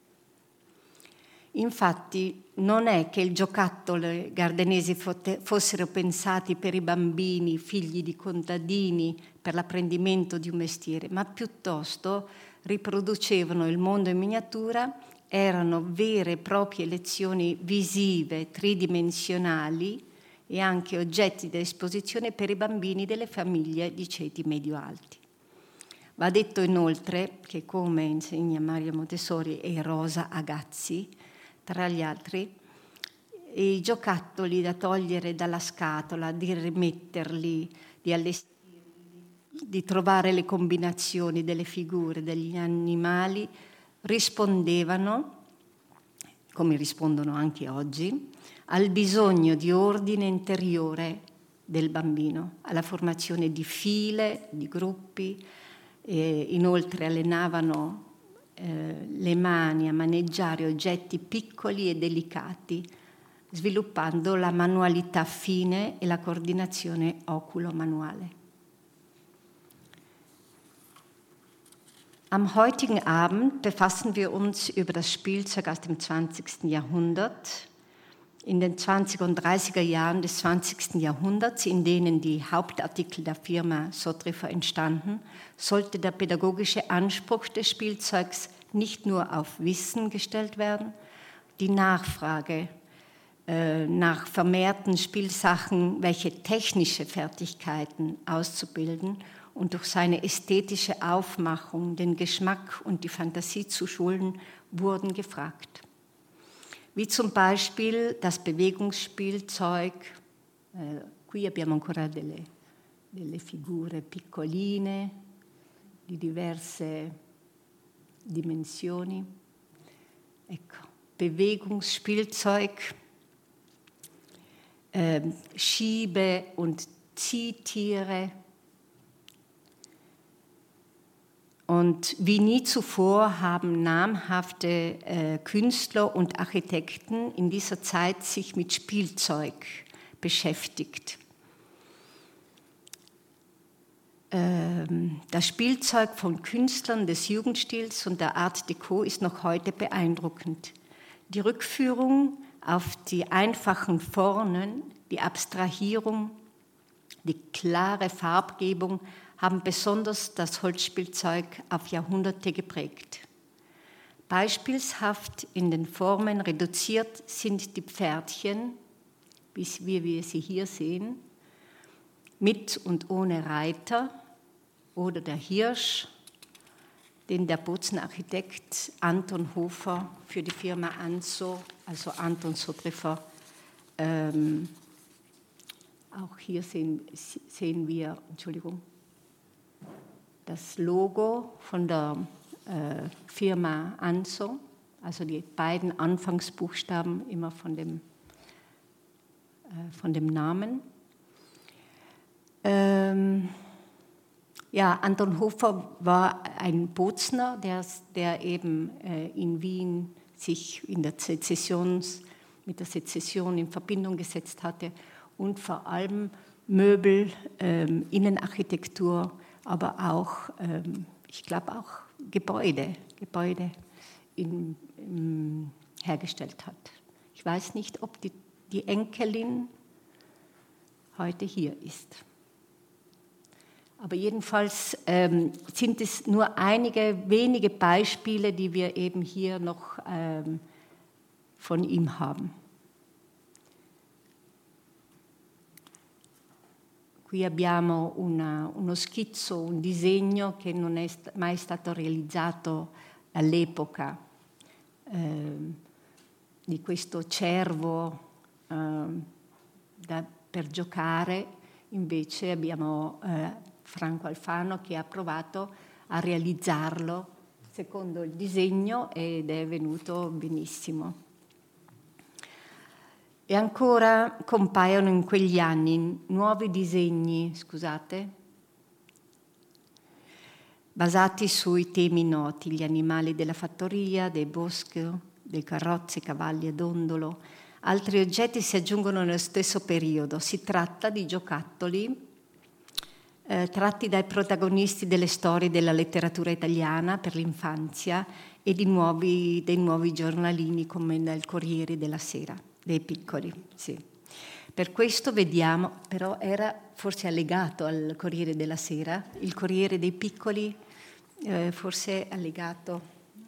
Infatti non è che i giocattoli gardenesi fossero pensati per i bambini, figli di contadini, per l'apprendimento di un mestiere, ma piuttosto riproducevano il mondo in miniatura, erano vere e proprie lezioni visive, tridimensionali e anche oggetti di esposizione per i bambini delle famiglie di ceti medio-alti. Va detto inoltre che, come insegna Maria Montessori e Rosa Agazzi, tra gli altri, i giocattoli da togliere dalla scatola, di rimetterli, di allestirli, di trovare le combinazioni delle figure degli animali, rispondevano, come rispondono anche oggi, al bisogno di ordine interiore del bambino, alla formazione di file, di gruppi, e inoltre allenavano eh, le mani a maneggiare oggetti piccoli e delicati, sviluppando la manualità fine e la coordinazione oculo-manuale. Am heutigen Abend befassen wir uns über das Spielzeug aus dem zwanzigsten Jahrhundert. In den zwanziger und dreißiger Jahren des zwanzigsten Jahrhunderts, in denen die Hauptartikel der Firma Sotrifer entstanden, sollte der pädagogische Anspruch des Spielzeugs nicht nur auf Wissen gestellt werden, die Nachfrage äh, nach vermehrten Spielsachen, welche technische Fertigkeiten auszubilden und durch seine ästhetische Aufmachung den Geschmack und die Fantasie zu schulen, wurden gefragt. Wie zum Beispiel das Bewegungsspielzeug, eh, qui abbiamo ancora delle, delle figure piccoline di diverse dimensioni. Ecco, Bewegungsspielzeug, eh, Schiebe- und Ziehtiere. Und wie nie zuvor haben namhafte äh, Künstler und Architekten in dieser Zeit sich mit Spielzeug beschäftigt. Ähm, das Spielzeug von Künstlern des Jugendstils und der Art Deco ist noch heute beeindruckend. Die Rückführung auf die einfachen Formen, die Abstrahierung, die klare Farbgebung haben besonders das Holzspielzeug auf Jahrhunderte geprägt. Beispielshaft in den Formen reduziert sind die Pferdchen, wie wir sie hier sehen, mit und ohne Reiter, oder der Hirsch, den der Bozen-Architekt Anton Hofer für die Firma Anso, also Anton Sotrifer, ähm, Auch hier sehen, sehen wir, Entschuldigung, das Logo von der äh, Firma Anso, also die beiden Anfangsbuchstaben immer von dem, äh, von dem Namen. Ähm, ja, Anton Hofer war ein Bozner, der, der eben äh, in Wien sich in der Sezessions, mit der Sezession in Verbindung gesetzt hatte und vor allem Möbel, ähm, Innenarchitektur, aber auch, ähm, ich glaube auch Gebäude, Gebäude in, in, hergestellt hat. Ich weiß nicht, ob die, die Enkelin heute hier ist. Aber jedenfalls ähm, sind es nur einige wenige Beispiele, die wir eben hier noch ähm, von ihm haben. Qui abbiamo una, uno schizzo, un disegno che non è st- mai stato realizzato all'epoca, eh, di questo cervo eh, da, per giocare. Invece abbiamo eh, Franco Alfano che ha provato a realizzarlo secondo il disegno ed è venuto benissimo. E ancora compaiono in quegli anni nuovi disegni, scusate, basati sui temi noti, gli animali della fattoria, dei boschi, dei carrozze, cavalli e dondolo. Altri oggetti si aggiungono nello stesso periodo. Si tratta di giocattoli eh, tratti dai protagonisti delle storie della letteratura italiana per l'infanzia e di nuovi, dei nuovi giornalini come nel Corriere della Sera. Dei piccoli, sì. Per questo vediamo, però era forse allegato al Corriere della Sera, il Corriere dei Piccoli, eh, forse allegato.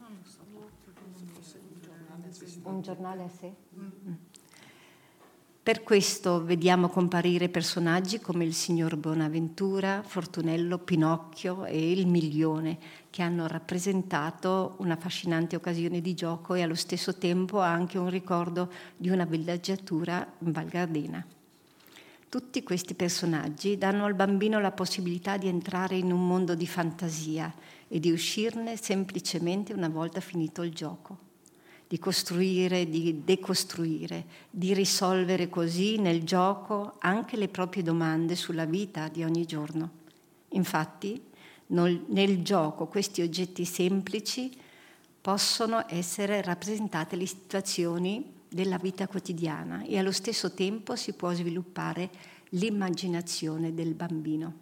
Un giornale a sé? Mm. Per questo vediamo comparire personaggi come il signor Bonaventura, Fortunello, Pinocchio e il Milione, che hanno rappresentato una affascinante occasione di gioco e allo stesso tempo anche un ricordo di una villeggiatura in Val Gardena. Tutti questi personaggi danno al bambino la possibilità di entrare in un mondo di fantasia e di uscirne semplicemente una volta finito il gioco, di costruire, di decostruire, di risolvere così nel gioco anche le proprie domande sulla vita di ogni giorno. Infatti, nel gioco questi oggetti semplici possono essere rappresentate le situazioni della vita quotidiana e allo stesso tempo si può sviluppare l'immaginazione del bambino.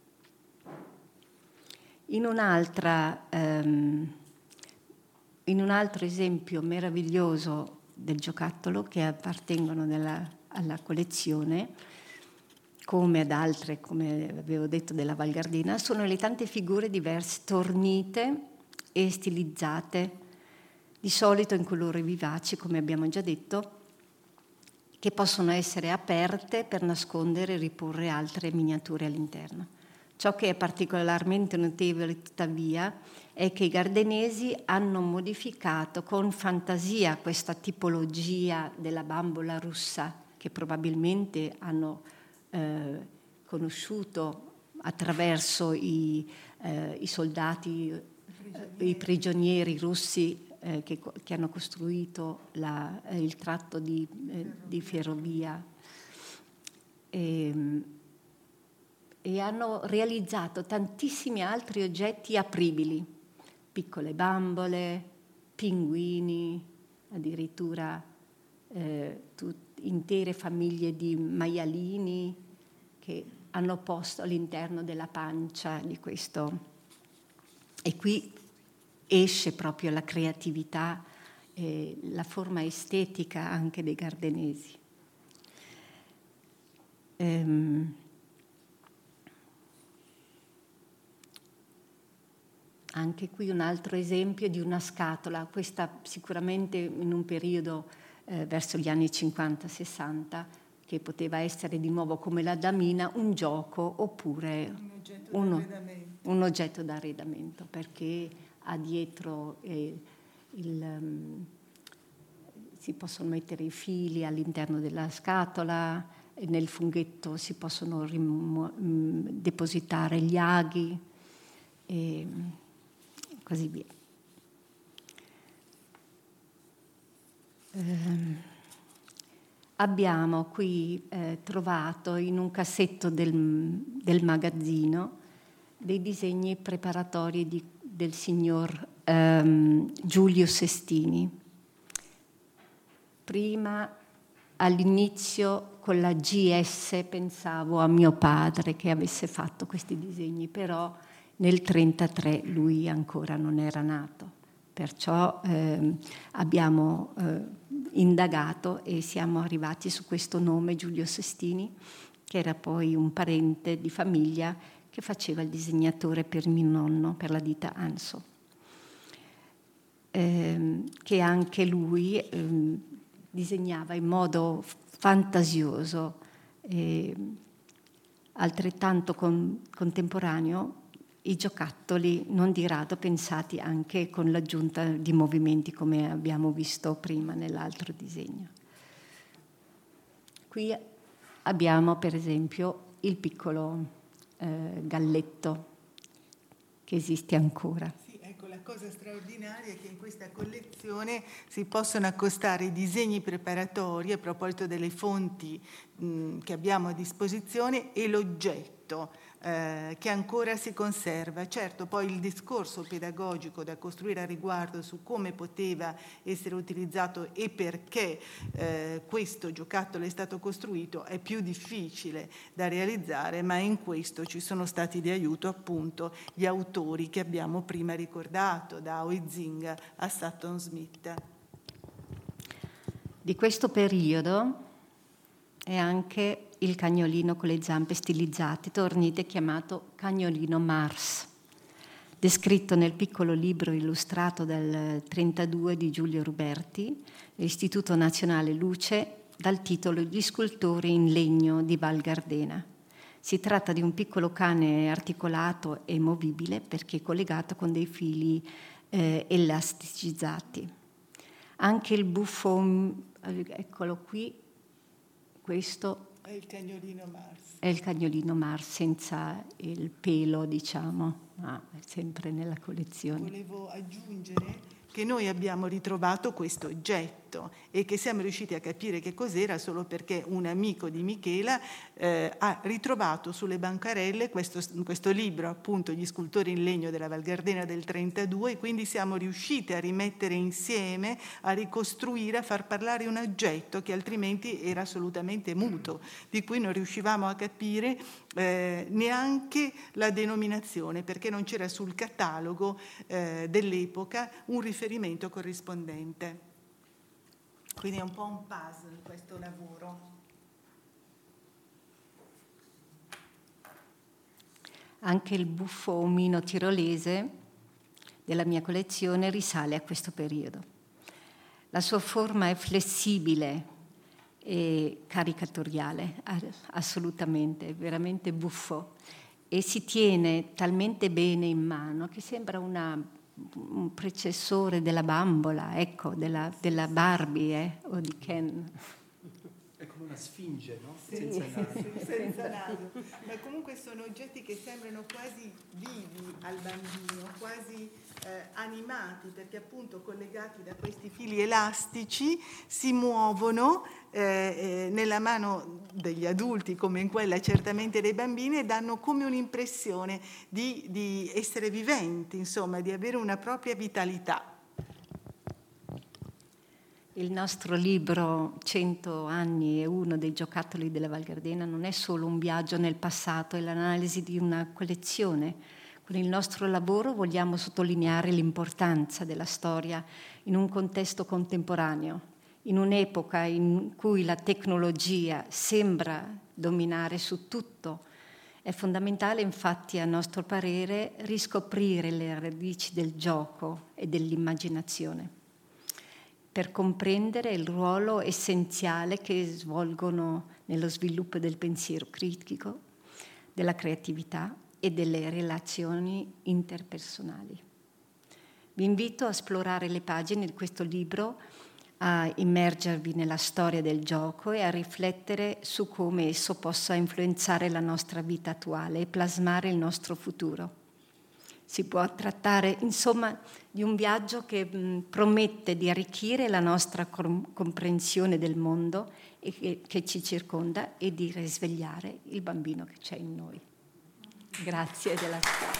In un'altra, um, in un altro esempio meraviglioso del giocattolo che appartengono nella, alla collezione, come ad altre, come avevo detto, della Val Gardena, sono le tante figure diverse, tornite e stilizzate, di solito in colori vivaci, come abbiamo già detto, che possono essere aperte per nascondere e riporre altre miniature all'interno. Ciò che è particolarmente notevole, tuttavia, è che i gardenesi hanno modificato con fantasia questa tipologia della bambola russa, che probabilmente hanno eh, conosciuto attraverso i, eh, i soldati, eh, i prigionieri russi eh, che, che hanno costruito la, eh, il tratto di, eh, di ferrovia. E, e hanno realizzato tantissimi altri oggetti apribili, piccole bambole, pinguini, addirittura eh, tut, intere famiglie di maialini che hanno posto all'interno della pancia di questo. E qui esce proprio la creatività e la forma estetica anche dei gardenesi. Ehm, Anche qui un altro esempio di una scatola, questa sicuramente in un periodo eh, verso gli anni cinquanta sessanta, che poteva essere di nuovo come la damina, un gioco oppure un oggetto, uno, d'arredamento. un oggetto d'arredamento, perché ha dietro eh, il, um, si possono mettere i fili all'interno della scatola, e nel funghetto si possono rimu- depositare gli aghi e così via. Eh, abbiamo qui eh, trovato in un cassetto del, del magazzino dei disegni preparatori di, del signor ehm, Giulio Sestini. Prima, all'inizio, con la G S pensavo a mio padre che avesse fatto questi disegni, però nel trentatré lui ancora non era nato. Perciò eh, abbiamo eh, indagato e siamo arrivati su questo nome, Giulio Sestini, che era poi un parente di famiglia che faceva il disegnatore per mio nonno, per la ditta Anso, eh, che anche lui eh, disegnava in modo fantasioso, eh, altrettanto con, contemporaneo, i giocattoli non di rado pensati anche con l'aggiunta di movimenti come abbiamo visto prima nell'altro disegno. Qui abbiamo per esempio il piccolo eh, galletto che esiste ancora. Sì, ecco, la cosa straordinaria è che in questa collezione si possono accostare i disegni preparatori a proposito delle fonti mh, che abbiamo a disposizione e l'oggetto Eh, che ancora si conserva. Certo, poi il discorso pedagogico da costruire a riguardo su come poteva essere utilizzato e perché eh, questo giocattolo è stato costruito è più difficile da realizzare, ma in questo ci sono stati di aiuto appunto gli autori che abbiamo prima ricordato, da Huizinga a Sutton Smith. Di questo periodo è anche il cagnolino con le zampe stilizzate, tornite, chiamato cagnolino Mars, descritto nel piccolo libro illustrato del trentadue di Giulio Ruberti, l'Istituto Nazionale Luce, dal titolo Gli scultori in legno di Val Gardena. Si tratta di un piccolo cane articolato e movibile perché collegato con dei fili eh, elasticizzati. Anche il buffo, eccolo qui, questo È il cagnolino Mars. È il cagnolino Mars senza il pelo, diciamo, ma è sempre nella collezione. Volevo aggiungere che noi abbiamo ritrovato questo oggetto e che siamo riusciti a capire che cos'era solo perché un amico di Michela eh, ha ritrovato sulle bancarelle questo, questo libro, appunto Gli scultori in legno della Val Gardena del trentadue, e quindi siamo riusciti a rimettere insieme, a ricostruire, a far parlare un oggetto che altrimenti era assolutamente muto, di cui non riuscivamo a capire eh, neanche la denominazione, perché non c'era sul catalogo eh, dell'epoca un riferimento corrispondente. Quindi è un po' un puzzle questo lavoro. Anche il buffo omino tirolese della mia collezione risale a questo periodo. La sua forma è flessibile e caricatoriale, assolutamente, è veramente buffo, e si tiene talmente bene in mano che sembra una un predecessore della bambola, ecco, della, della Barbie eh, o di Ken. È come una sfinge, no? Sì, senza naso. Senza naso. Ma comunque sono oggetti che sembrano quasi vivi al bambino, quasi eh, animati, perché appunto collegati da questi fili elastici si muovono eh, eh, nella mano degli adulti come in quella certamente dei bambini, e danno come un'impressione di, di essere viventi, insomma, di avere una propria vitalità. Il nostro libro cento anni e uno dei giocattoli della Val Gardena non è solo un viaggio nel passato, è l'analisi di una collezione. Con il nostro lavoro vogliamo sottolineare l'importanza della storia in un contesto contemporaneo, in un'epoca in cui la tecnologia sembra dominare su tutto. È fondamentale, infatti, a nostro parere, riscoprire le radici del gioco e dell'immaginazione, per comprendere il ruolo essenziale che svolgono nello sviluppo del pensiero critico, della creatività e delle relazioni interpersonali. Vi invito a esplorare le pagine di questo libro a immergervi nella storia del gioco e a riflettere su come esso possa influenzare la nostra vita attuale e plasmare il nostro futuro. Si può trattare, insomma, di un viaggio che mh, promette di arricchire la nostra com- comprensione del mondo e che, che ci circonda e di risvegliare il bambino che c'è in noi. Grazie della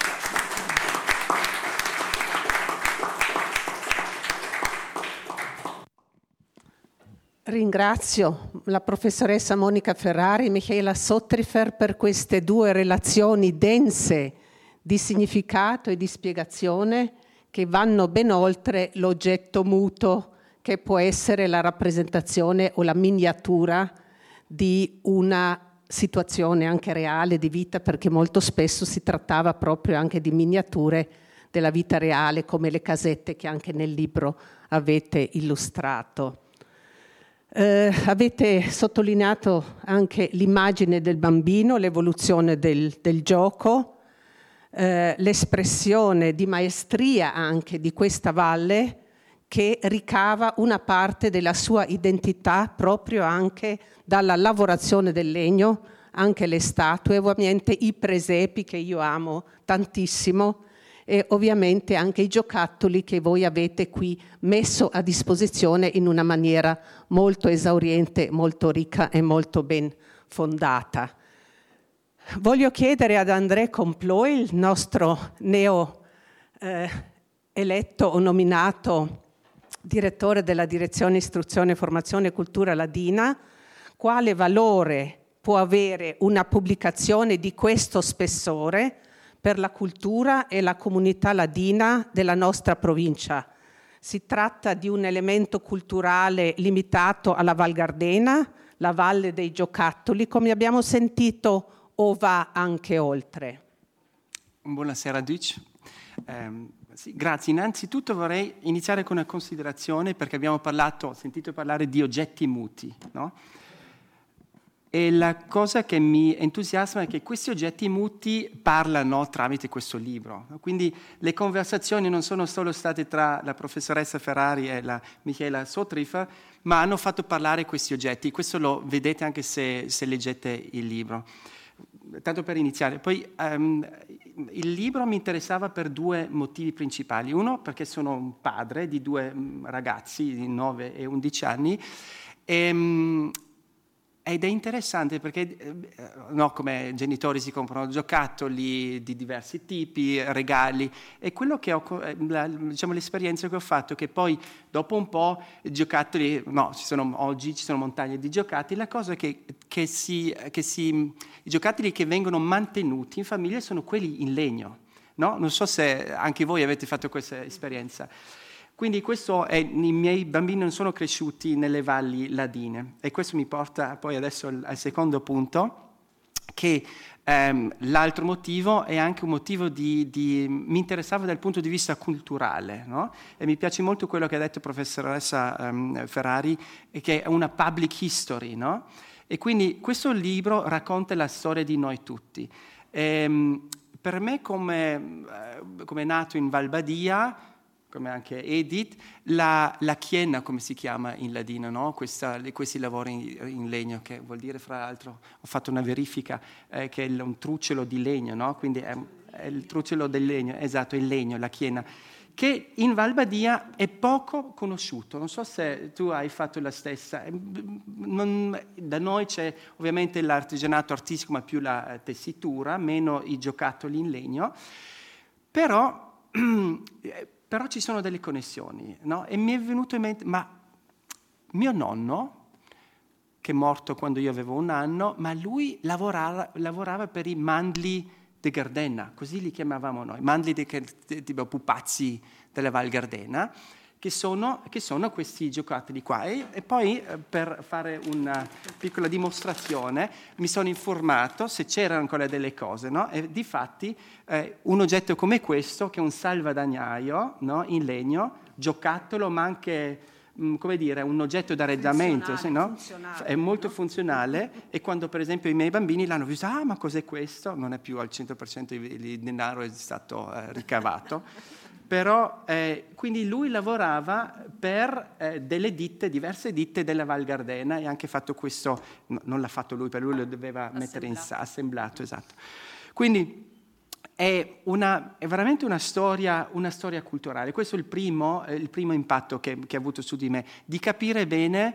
Ringrazio la professoressa Monica Ferrari e Michaela Sottrifer per queste due relazioni dense di significato e di spiegazione che vanno ben oltre l'oggetto muto che può essere la rappresentazione o la miniatura di una situazione anche reale di vita, perché molto spesso si trattava proprio anche di miniature della vita reale, come le casette che anche nel libro avete illustrato. Eh, avete sottolineato anche l'immagine del bambino, l'evoluzione del, del gioco, eh, l'espressione di maestria anche di questa valle che ricava una parte della sua identità proprio anche dalla lavorazione del legno, anche le statue, ovviamente i presepi che io amo tantissimo e ovviamente anche i giocattoli che voi avete qui messo a disposizione in una maniera molto esauriente, molto ricca e molto ben fondata. Voglio chiedere ad André Complot, il nostro neo eh, eletto o nominato direttore della Direzione Istruzione, Formazione e Cultura Ladina, quale valore può avere una pubblicazione di questo spessore per la cultura e la comunità ladina della nostra provincia. Si tratta di un elemento culturale limitato alla Val Gardena, la Valle dei Giocattoli, come abbiamo sentito, o va anche oltre? Buonasera a tutti. Um, sì, grazie. Innanzitutto vorrei iniziare con una considerazione, perché abbiamo parlato, ho sentito parlare di oggetti muti, no? E la cosa che mi entusiasma è che questi oggetti muti parlano tramite questo libro. Quindi le conversazioni non sono solo state tra la professoressa Ferrari e la Michaela Sottrifer, ma hanno fatto parlare questi oggetti. Questo lo vedete anche se, se leggete il libro. Tanto per iniziare. Poi um, il libro mi interessava per due motivi principali. Uno, perché sono un padre di due ragazzi di nove e undici anni e... Um, Ed è interessante perché, no, come genitori si comprano giocattoli di diversi tipi, regali, e quello che ho, la, diciamo, l'esperienza che ho fatto è che poi dopo un po' giocattoli, no, ci sono, oggi ci sono montagne di giocattoli, la cosa è che, che, si, che si, i giocattoli che vengono mantenuti in famiglia sono quelli in legno, no? Non so se anche voi avete fatto questa esperienza. Quindi questo è, i miei bambini non sono cresciuti nelle valli ladine, e questo mi porta poi adesso al, al secondo punto, che ehm, l'altro motivo è anche un motivo di, di mi interessava dal punto di vista culturale, no? E mi piace molto quello che ha detto professoressa ehm, Ferrari, che è una public history, no? E quindi questo libro racconta la storia di noi tutti. E, per me, come, come nato in Val Badia, come anche Edith, la, la chiena, come si chiama in ladino, no? Questa, questi lavori in, in legno, che vuol dire, fra l'altro, ho fatto una verifica, eh, che è un trucciolo di legno, no? Quindi è, è il trucciolo del legno, esatto, il legno, la chiena, che in Val Badia è poco conosciuto. Non so se tu hai fatto la stessa. Non, da noi c'è ovviamente l'artigianato artistico, ma più la tessitura, meno i giocattoli in legno, però... Però ci sono delle connessioni, no? E mi è venuto in mente, ma mio nonno, che è morto quando io avevo un anno, ma lui lavorava, lavorava per i mandli de Gardena, così li chiamavamo noi, mandli de, tipo pupazzi della Val Gardena, che sono, che sono questi giocattoli qua. E, e poi, eh, per fare una piccola dimostrazione, mi sono informato se c'erano ancora delle cose, no? E difatti eh, un oggetto come questo, che è un salvadanaio, no? In legno, giocattolo, ma anche, mh, come dire, un oggetto d'arredamento, sì, no? È molto no? funzionale, e quando per esempio i miei bambini l'hanno visto, ah, ma cos'è questo? Non è più al cento per cento il denaro è stato eh, ricavato. Però, eh, quindi lui lavorava per eh, delle ditte, diverse ditte della Val Gardena, e ha anche fatto questo, no, non l'ha fatto lui, per lui lo doveva assemblato. mettere in assemblato, esatto. Quindi è, una, è veramente una storia, una storia culturale. Questo è il primo, eh, il primo impatto che, che ha avuto su di me, di capire bene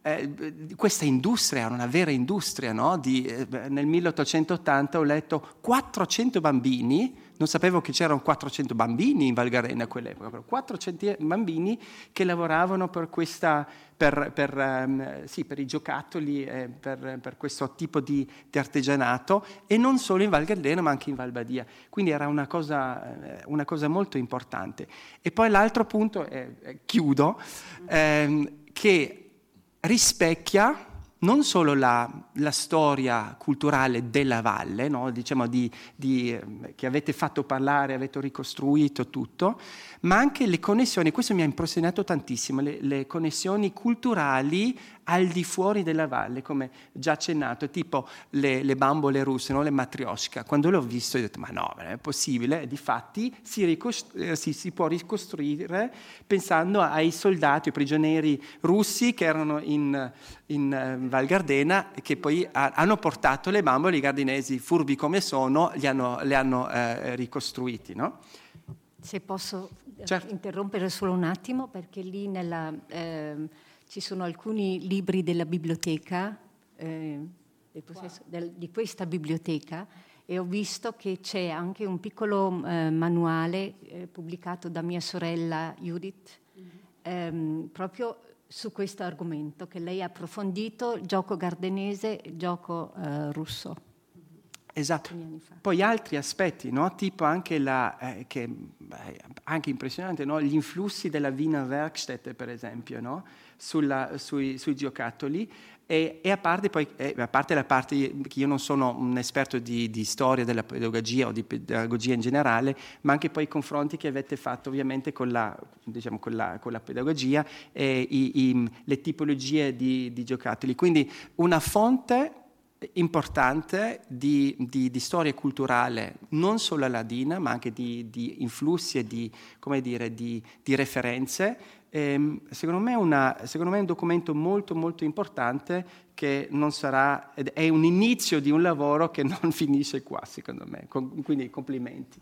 eh, questa industria, era una vera industria, no? Di, eh, nel milleottocentottanta ho letto quattrocento bambini, non sapevo che c'erano quattrocento bambini in Val Gardena a quell'epoca, però quattrocento bambini che lavoravano per questa, per, per, um, sì, per i giocattoli, eh, per, per questo tipo di, di artigianato, e non solo in Val Gardena ma anche in Val Badia. Quindi era una cosa, una cosa molto importante. E poi l'altro punto, eh, eh, chiudo, ehm, che rispecchia non solo la, la storia culturale della valle, no? Diciamo di, di, che avete fatto parlare, avete ricostruito tutto, ma anche le connessioni, questo mi ha impressionato tantissimo, le, le connessioni culturali al di fuori della valle, come già accennato, tipo le, le bambole russe, no? Le matrioshka. Quando l'ho visto ho detto, ma no, non è possibile, e difatti si, ricostru- si, si può ricostruire pensando ai soldati, ai prigionieri russi che erano in, in uh, Val Gardena, che poi ha, hanno portato le bambole, i gardinesi, furbi come sono, li hanno, le hanno uh, ricostruiti, no? Se posso certo. interrompere solo un attimo, perché lì nella... Eh, ci sono alcuni libri della biblioteca, eh, del, di questa biblioteca, e ho visto che c'è anche un piccolo eh, manuale eh, pubblicato da mia sorella Judith, mm-hmm. ehm, proprio su questo argomento, che lei ha approfondito, gioco gardenese, gioco eh, russo. Esatto. Poi altri aspetti, no? Tipo anche la, eh, che eh, anche impressionante, no? Gli influssi della Wiener Werkstätte, per esempio, no? Sulla, sui, sui giocattoli, e, e a parte poi eh, a parte la parte che io non sono un esperto di, di storia della pedagogia o di pedagogia in generale, ma anche poi i confronti che avete fatto ovviamente con la, diciamo, con la, con la pedagogia e i, i, le tipologie di, di giocattoli. Quindi una fonte importante di, di, di storia culturale non solo ladina, ma anche di, di influssi e di, come dire, di, di referenze. E, secondo me, una, secondo me è un documento molto molto importante, che non sarà, è un inizio di un lavoro che non finisce qua, secondo me. Quindi complimenti.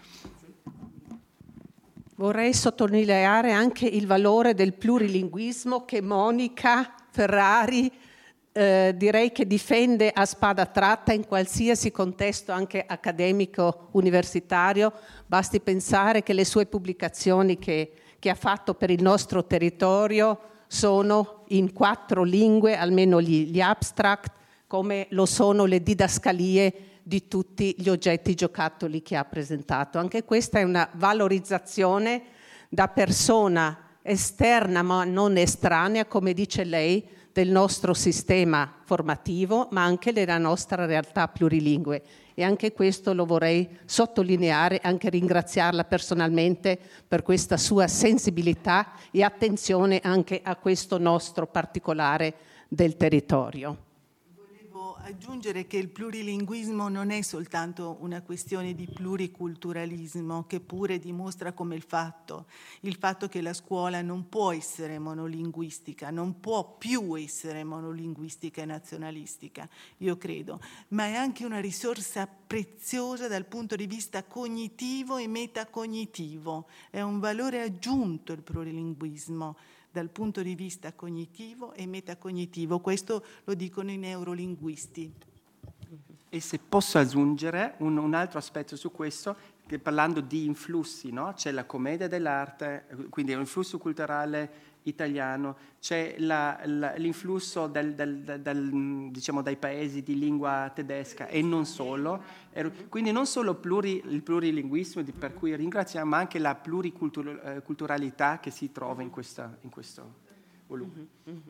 Vorrei sottolineare anche il valore del plurilinguismo che Monica Ferrari Eh, direi che difende a spada tratta in qualsiasi contesto, anche accademico, universitario. Basti pensare che le sue pubblicazioni che, che ha fatto per il nostro territorio sono in quattro lingue, almeno gli, gli abstract, come lo sono le didascalie di tutti gli oggetti giocattoli che ha presentato. Anche questa è una valorizzazione da persona esterna ma non estranea, come dice lei, del nostro sistema formativo, ma anche della nostra realtà plurilingue. E anche questo lo vorrei sottolineare, anche ringraziarla personalmente per questa sua sensibilità e attenzione anche a questo nostro particolare del territorio. Aggiungere che il plurilinguismo non è soltanto una questione di pluriculturalismo, che pure dimostra come il fatto, il fatto che la scuola non può essere monolinguistica, non può più essere monolinguistica e nazionalistica, io credo, ma è anche una risorsa preziosa dal punto di vista cognitivo e metacognitivo. È un valore aggiunto il plurilinguismo dal punto di vista cognitivo e metacognitivo. Questo lo dicono i neurolinguisti. E se posso aggiungere un, un altro aspetto su questo, che parlando di influssi, no? C'è la commedia dell'arte, quindi è un influsso culturale italiano, c'è la, la, l'influsso del, del, del, del, diciamo, dai paesi di lingua tedesca e non solo, quindi non solo pluri, il plurilinguismo, per cui ringraziamo, ma anche la pluriculturalità che si trova in, questa, in questo volume.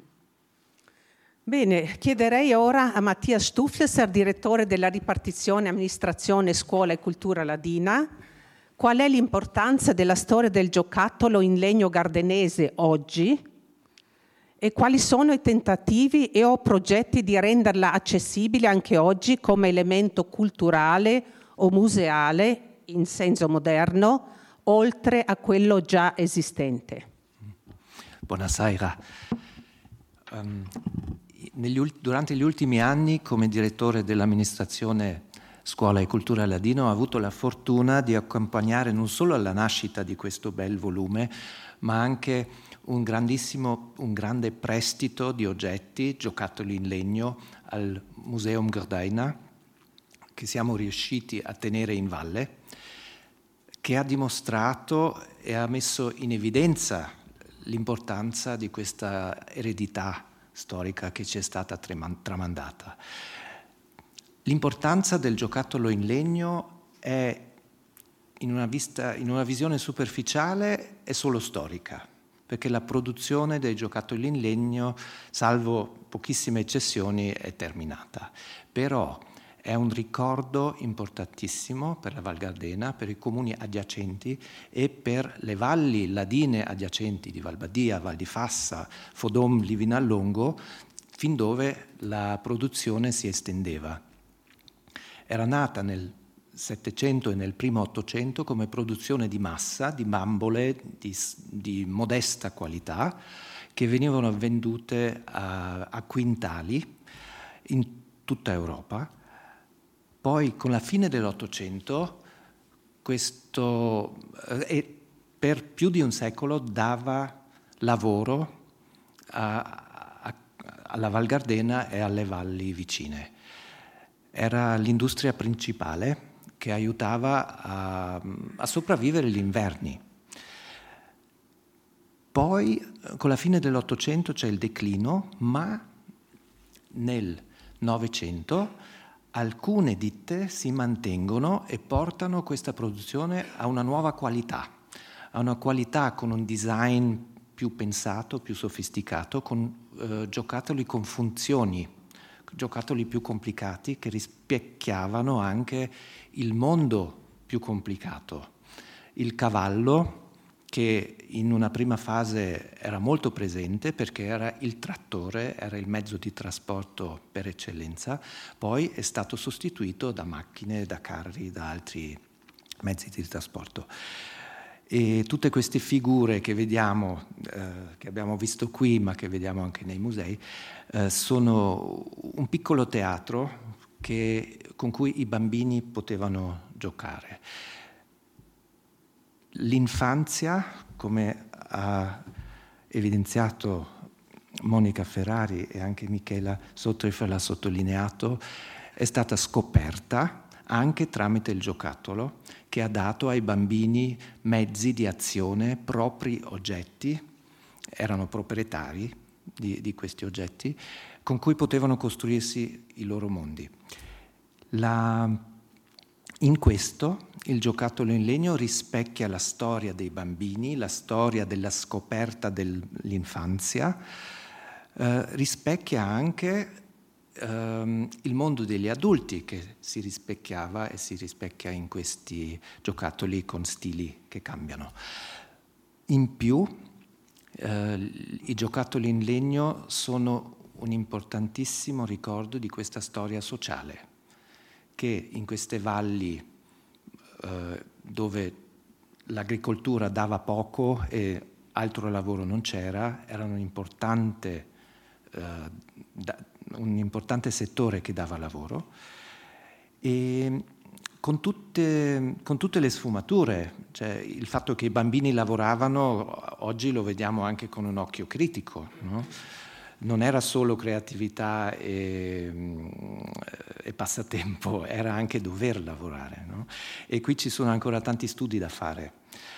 Bene, chiederei ora a Mattias Stufleser, direttore della ripartizione Amministrazione, Scuola e Cultura Ladina, qual è l'importanza della storia del giocattolo in legno gardenese oggi e quali sono i tentativi e o progetti di renderla accessibile anche oggi come elemento culturale o museale in senso moderno, oltre a quello già esistente. Buonasera. Um, negli, durante gli ultimi anni, come direttore dell'amministrazione Scuola e Cultura Ladino, ho avuto la fortuna di accompagnare non solo alla nascita di questo bel volume, ma anche un grandissimo, un grande prestito di oggetti, giocattoli in legno, al Museum Gordaina, che siamo riusciti a tenere in valle, che ha dimostrato e ha messo in evidenza l'importanza di questa eredità storica che ci è stata tramandata. L'importanza del giocattolo in legno è, in una, vista, in una visione superficiale, è solo storica, perché la produzione dei giocattoli in legno, salvo pochissime eccezioni, è terminata. Però è un ricordo importantissimo per la Val Gardena, per i comuni adiacenti e per le valli ladine adiacenti di Valbadia, Val di Fassa, Fodom, Livinallongo, fin dove la produzione si estendeva. Era nata nel Settecento e nel primo Ottocento come produzione di massa, di bambole di, di modesta qualità, che venivano vendute a, a quintali in tutta Europa. Poi con la fine dell'Ottocento questo eh, per più di un secolo dava lavoro a, a, alla Val Gardena e alle valli vicine. Era l'industria principale che aiutava a, a sopravvivere gli inverni. Poi con la fine dell'Ottocento c'è il declino, ma nel Novecento alcune ditte si mantengono e portano questa produzione a una nuova qualità, a una qualità con un design più pensato, più sofisticato, con eh, giocattoli con funzioni, giocattoli più complicati che rispecchiavano anche il mondo più complicato. Il cavallo, che in una prima fase era molto presente perché era il trattore, era il mezzo di trasporto per eccellenza, poi è stato sostituito da macchine, da carri, da altri mezzi di trasporto. E tutte queste figure che vediamo, eh, che abbiamo visto qui, ma che vediamo anche nei musei, eh, sono un piccolo teatro che, con cui i bambini potevano giocare. L'infanzia, come ha evidenziato Monica Ferrari e anche Michela Sottreffer l'ha sottolineato, è stata scoperta anche tramite il giocattolo, che ha dato ai bambini mezzi di azione, propri oggetti, erano proprietari di, di questi oggetti, con cui potevano costruirsi i loro mondi. La In questo il giocattolo in legno rispecchia la storia dei bambini, la storia della scoperta dell'infanzia, eh, rispecchia anche eh, il mondo degli adulti che si rispecchiava e si rispecchia in questi giocattoli con stili che cambiano. In più, eh, i giocattoli in legno sono un importantissimo ricordo di questa storia sociale, che in queste valli eh, dove l'agricoltura dava poco e altro lavoro non c'era, era un importante, eh, da, un importante settore che dava lavoro, e con tutte, con tutte le sfumature, cioè il fatto che i bambini lavoravano, oggi lo vediamo anche con un occhio critico, no? Non era solo creatività e, e passatempo, era anche dover lavorare, no? E qui ci sono ancora tanti studi da fare.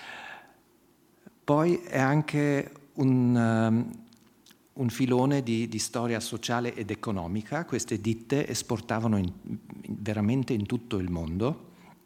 Poi è anche un, um, un filone di, di storia sociale ed economica. Queste ditte esportavano in, veramente in tutto il mondo,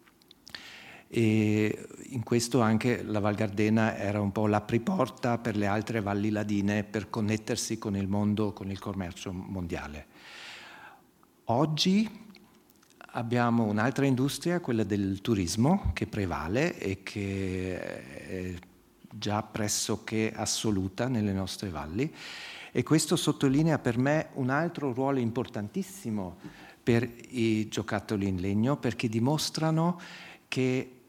e in questo anche la Val Gardena era un po' l'apriporta per le altre valli ladine per connettersi con il mondo, con il commercio mondiale. Oggi abbiamo un'altra industria, quella del turismo, che prevale e che è già pressoché assoluta nelle nostre valli, e questo sottolinea per me un altro ruolo importantissimo per i giocattoli in legno, perché dimostrano che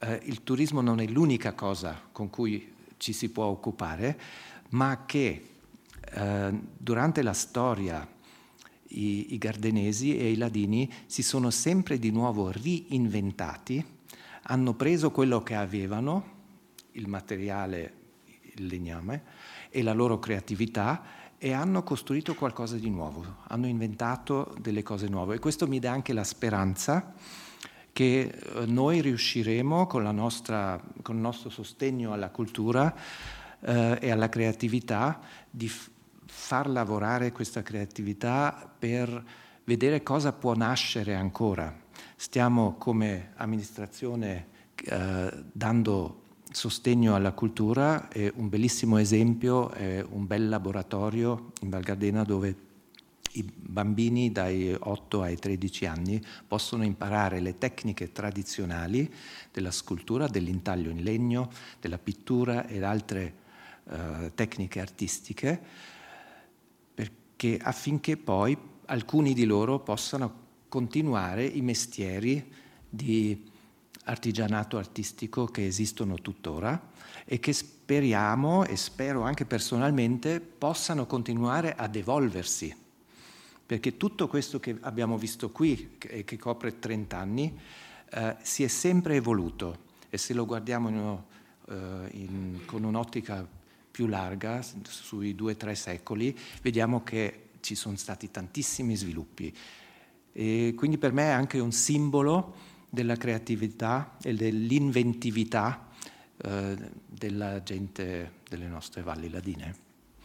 eh, il turismo non è l'unica cosa con cui ci si può occupare, ma che eh, durante la storia i, i gardenesi e i ladini si sono sempre di nuovo reinventati, hanno preso quello che avevano, il materiale, il legname, e la loro creatività, e hanno costruito qualcosa di nuovo, hanno inventato delle cose nuove. E questo mi dà anche la speranza che noi riusciremo con, la nostra, con il nostro sostegno alla cultura eh, e alla creatività di f- far lavorare questa creatività per vedere cosa può nascere ancora. Stiamo come amministrazione eh, dando sostegno alla cultura, e un bellissimo esempio è un bel laboratorio in Val Gardena dove i bambini dai otto ai tredici anni possono imparare le tecniche tradizionali della scultura, dell'intaglio in legno, della pittura ed altre eh, tecniche artistiche, perché affinché poi alcuni di loro possano continuare i mestieri di artigianato artistico che esistono tuttora e che speriamo, e spero anche personalmente, possano continuare ad evolversi, perché tutto questo che abbiamo visto qui, che, che copre trenta anni, eh, si è sempre evoluto, e se lo guardiamo in, uh, in, con un'ottica più larga, sui due o tre secoli, vediamo che ci sono stati tantissimi sviluppi, e quindi per me è anche un simbolo della creatività e dell'inventività eh, della gente delle nostre valli ladine.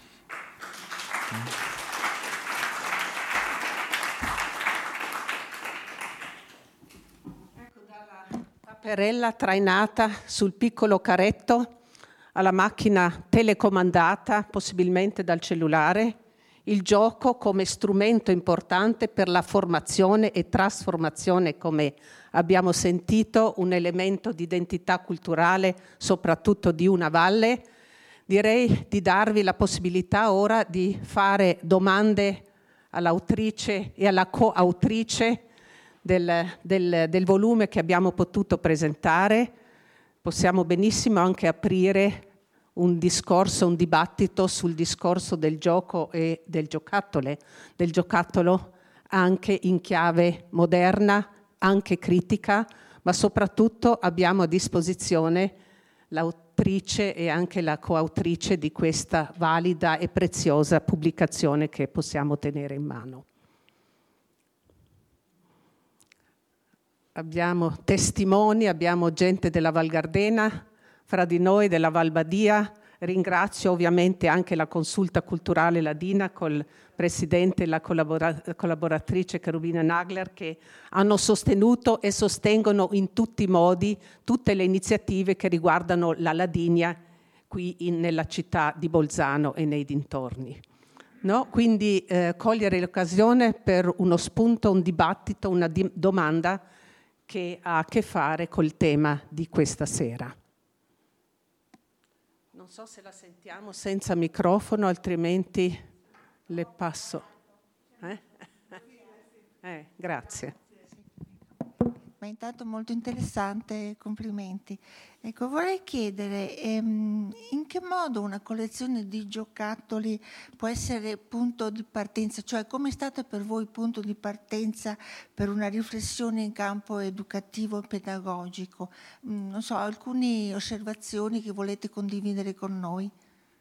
Ecco, dalla tapperella trainata sul piccolo carretto alla macchina telecomandata, possibilmente dal cellulare, il gioco come strumento importante per la formazione e trasformazione, come abbiamo sentito, un elemento di identità culturale, soprattutto di una valle. Direi di darvi la possibilità ora di fare domande all'autrice e alla coautrice del, del, del volume che abbiamo potuto presentare. Possiamo benissimo anche aprire un discorso, un dibattito sul discorso del gioco e del giocattolo, del giocattolo anche in chiave moderna, anche critica, ma soprattutto abbiamo a disposizione l'autrice e anche la coautrice di questa valida e preziosa pubblicazione che possiamo tenere in mano. Abbiamo testimoni, abbiamo gente della Val Gardena, fra di noi della Val Badia. Ringrazio ovviamente anche la Consulta Culturale Ladina col presidente e la collabora- collaboratrice Cherubina Nagler, che hanno sostenuto e sostengono in tutti i modi tutte le iniziative che riguardano la Ladinia qui in, nella città di Bolzano e nei dintorni. No? Quindi eh, cogliere l'occasione per uno spunto, un dibattito, una di- domanda che ha a che fare col tema di questa sera. Non so se la sentiamo senza microfono, altrimenti le passo. Eh? Eh, grazie. Ma intanto molto interessante, complimenti. Ecco, vorrei chiedere ehm, in che modo una collezione di giocattoli può essere punto di partenza, cioè come è stata per voi punto di partenza per una riflessione in campo educativo e pedagogico? Mm, non so, alcune osservazioni che volete condividere con noi?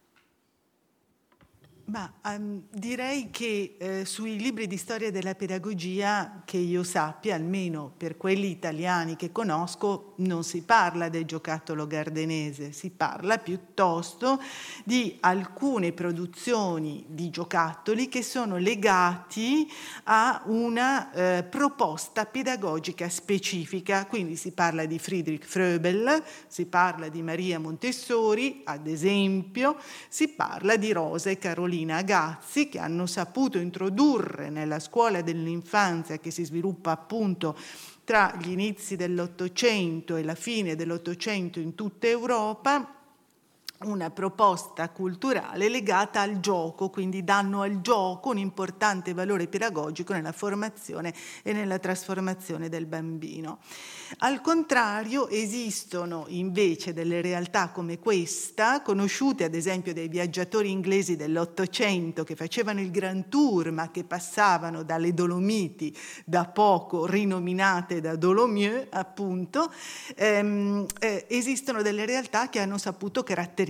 Ma um, direi che eh, sui libri di storia della pedagogia, che io sappia, almeno per quelli italiani che conosco, non si parla del giocattolo gardenese, si parla piuttosto di alcune produzioni di giocattoli che sono legati a una eh, proposta pedagogica specifica. Quindi si parla di Friedrich Fröbel, si parla di Maria Montessori, ad esempio, si parla di Rosa e Carolina Agazzi, che hanno saputo introdurre nella scuola dell'infanzia, che si sviluppa appunto tra gli inizi dell'Ottocento e la fine dell'Ottocento in tutta Europa, una proposta culturale legata al gioco, quindi danno al gioco un importante valore pedagogico nella formazione e nella trasformazione del bambino. Al contrario, esistono invece delle realtà come questa, conosciute ad esempio dai viaggiatori inglesi dell'Ottocento che facevano il Grand Tour ma che passavano dalle Dolomiti, da poco rinominate da Dolomieu appunto, ehm, eh, esistono delle realtà che hanno saputo caratterizzare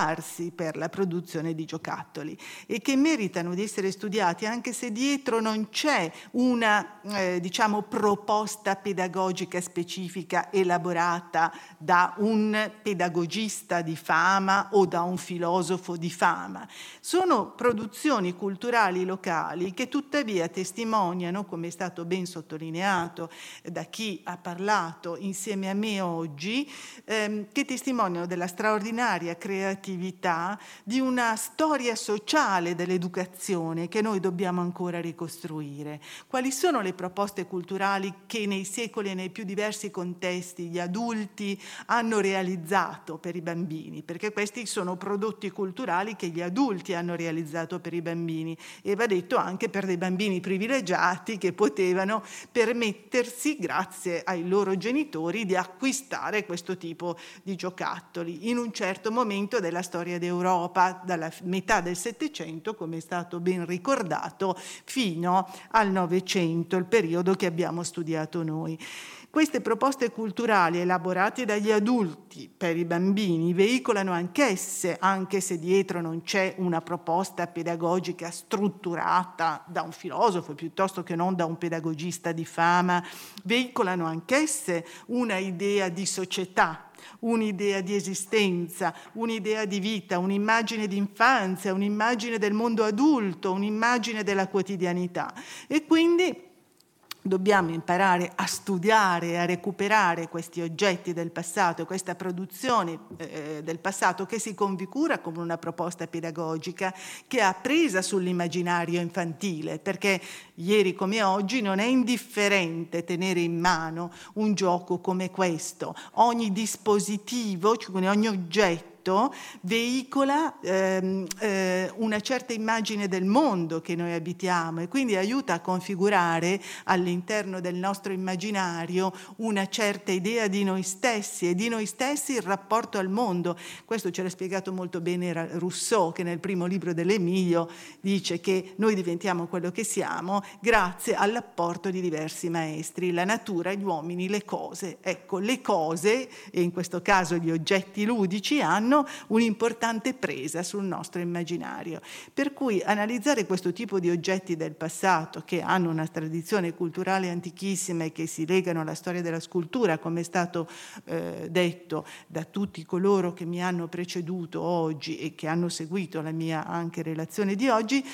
per la produzione di giocattoli e che meritano di essere studiati anche se dietro non c'è una eh, diciamo proposta pedagogica specifica elaborata da un pedagogista di fama o da un filosofo di fama. Sono produzioni culturali locali che tuttavia testimoniano, come è stato ben sottolineato da chi ha parlato insieme a me oggi, ehm, che testimoniano della straordinaria creatività creatività di una storia sociale dell'educazione che noi dobbiamo ancora ricostruire. Quali sono le proposte culturali che nei secoli e nei più diversi contesti gli adulti hanno realizzato per i bambini? Perché questi sono prodotti culturali che gli adulti hanno realizzato per i bambini e va detto anche per dei bambini privilegiati che potevano permettersi, grazie ai loro genitori, di acquistare questo tipo di giocattoli in un certo momento della storia d'Europa, dalla metà del Settecento, come è stato ben ricordato, fino al Novecento, il periodo che abbiamo studiato noi. Queste proposte culturali elaborate dagli adulti per i bambini veicolano anch'esse, anche se dietro non c'è una proposta pedagogica strutturata da un filosofo piuttosto che non da un pedagogista di fama, veicolano anch'esse una idea di società, un'idea di esistenza, un'idea di vita, un'immagine di infanzia, un'immagine del mondo adulto, un'immagine della quotidianità. E quindi dobbiamo imparare a studiare e a recuperare questi oggetti del passato, questa produzione eh, del passato che si configura come una proposta pedagogica che ha presa sull'immaginario infantile, perché ieri come oggi non è indifferente tenere in mano un gioco come questo. Ogni dispositivo, cioè ogni oggetto, veicola ehm, eh, una certa immagine del mondo che noi abitiamo e quindi aiuta a configurare all'interno del nostro immaginario una certa idea di noi stessi e di noi stessi il rapporto al mondo. Questo ce l'ha spiegato molto bene Rousseau, che nel primo libro dell'Emilio dice che noi diventiamo quello che siamo grazie all'apporto di diversi maestri, la natura, gli uomini, le cose. Ecco, le cose, e in questo caso gli oggetti ludici, hanno un'importante presa sul nostro immaginario. Per cui analizzare questo tipo di oggetti del passato che hanno una tradizione culturale antichissima e che si legano alla storia della scultura, come è stato eh, detto da tutti coloro che mi hanno preceduto oggi e che hanno seguito la mia anche relazione di oggi,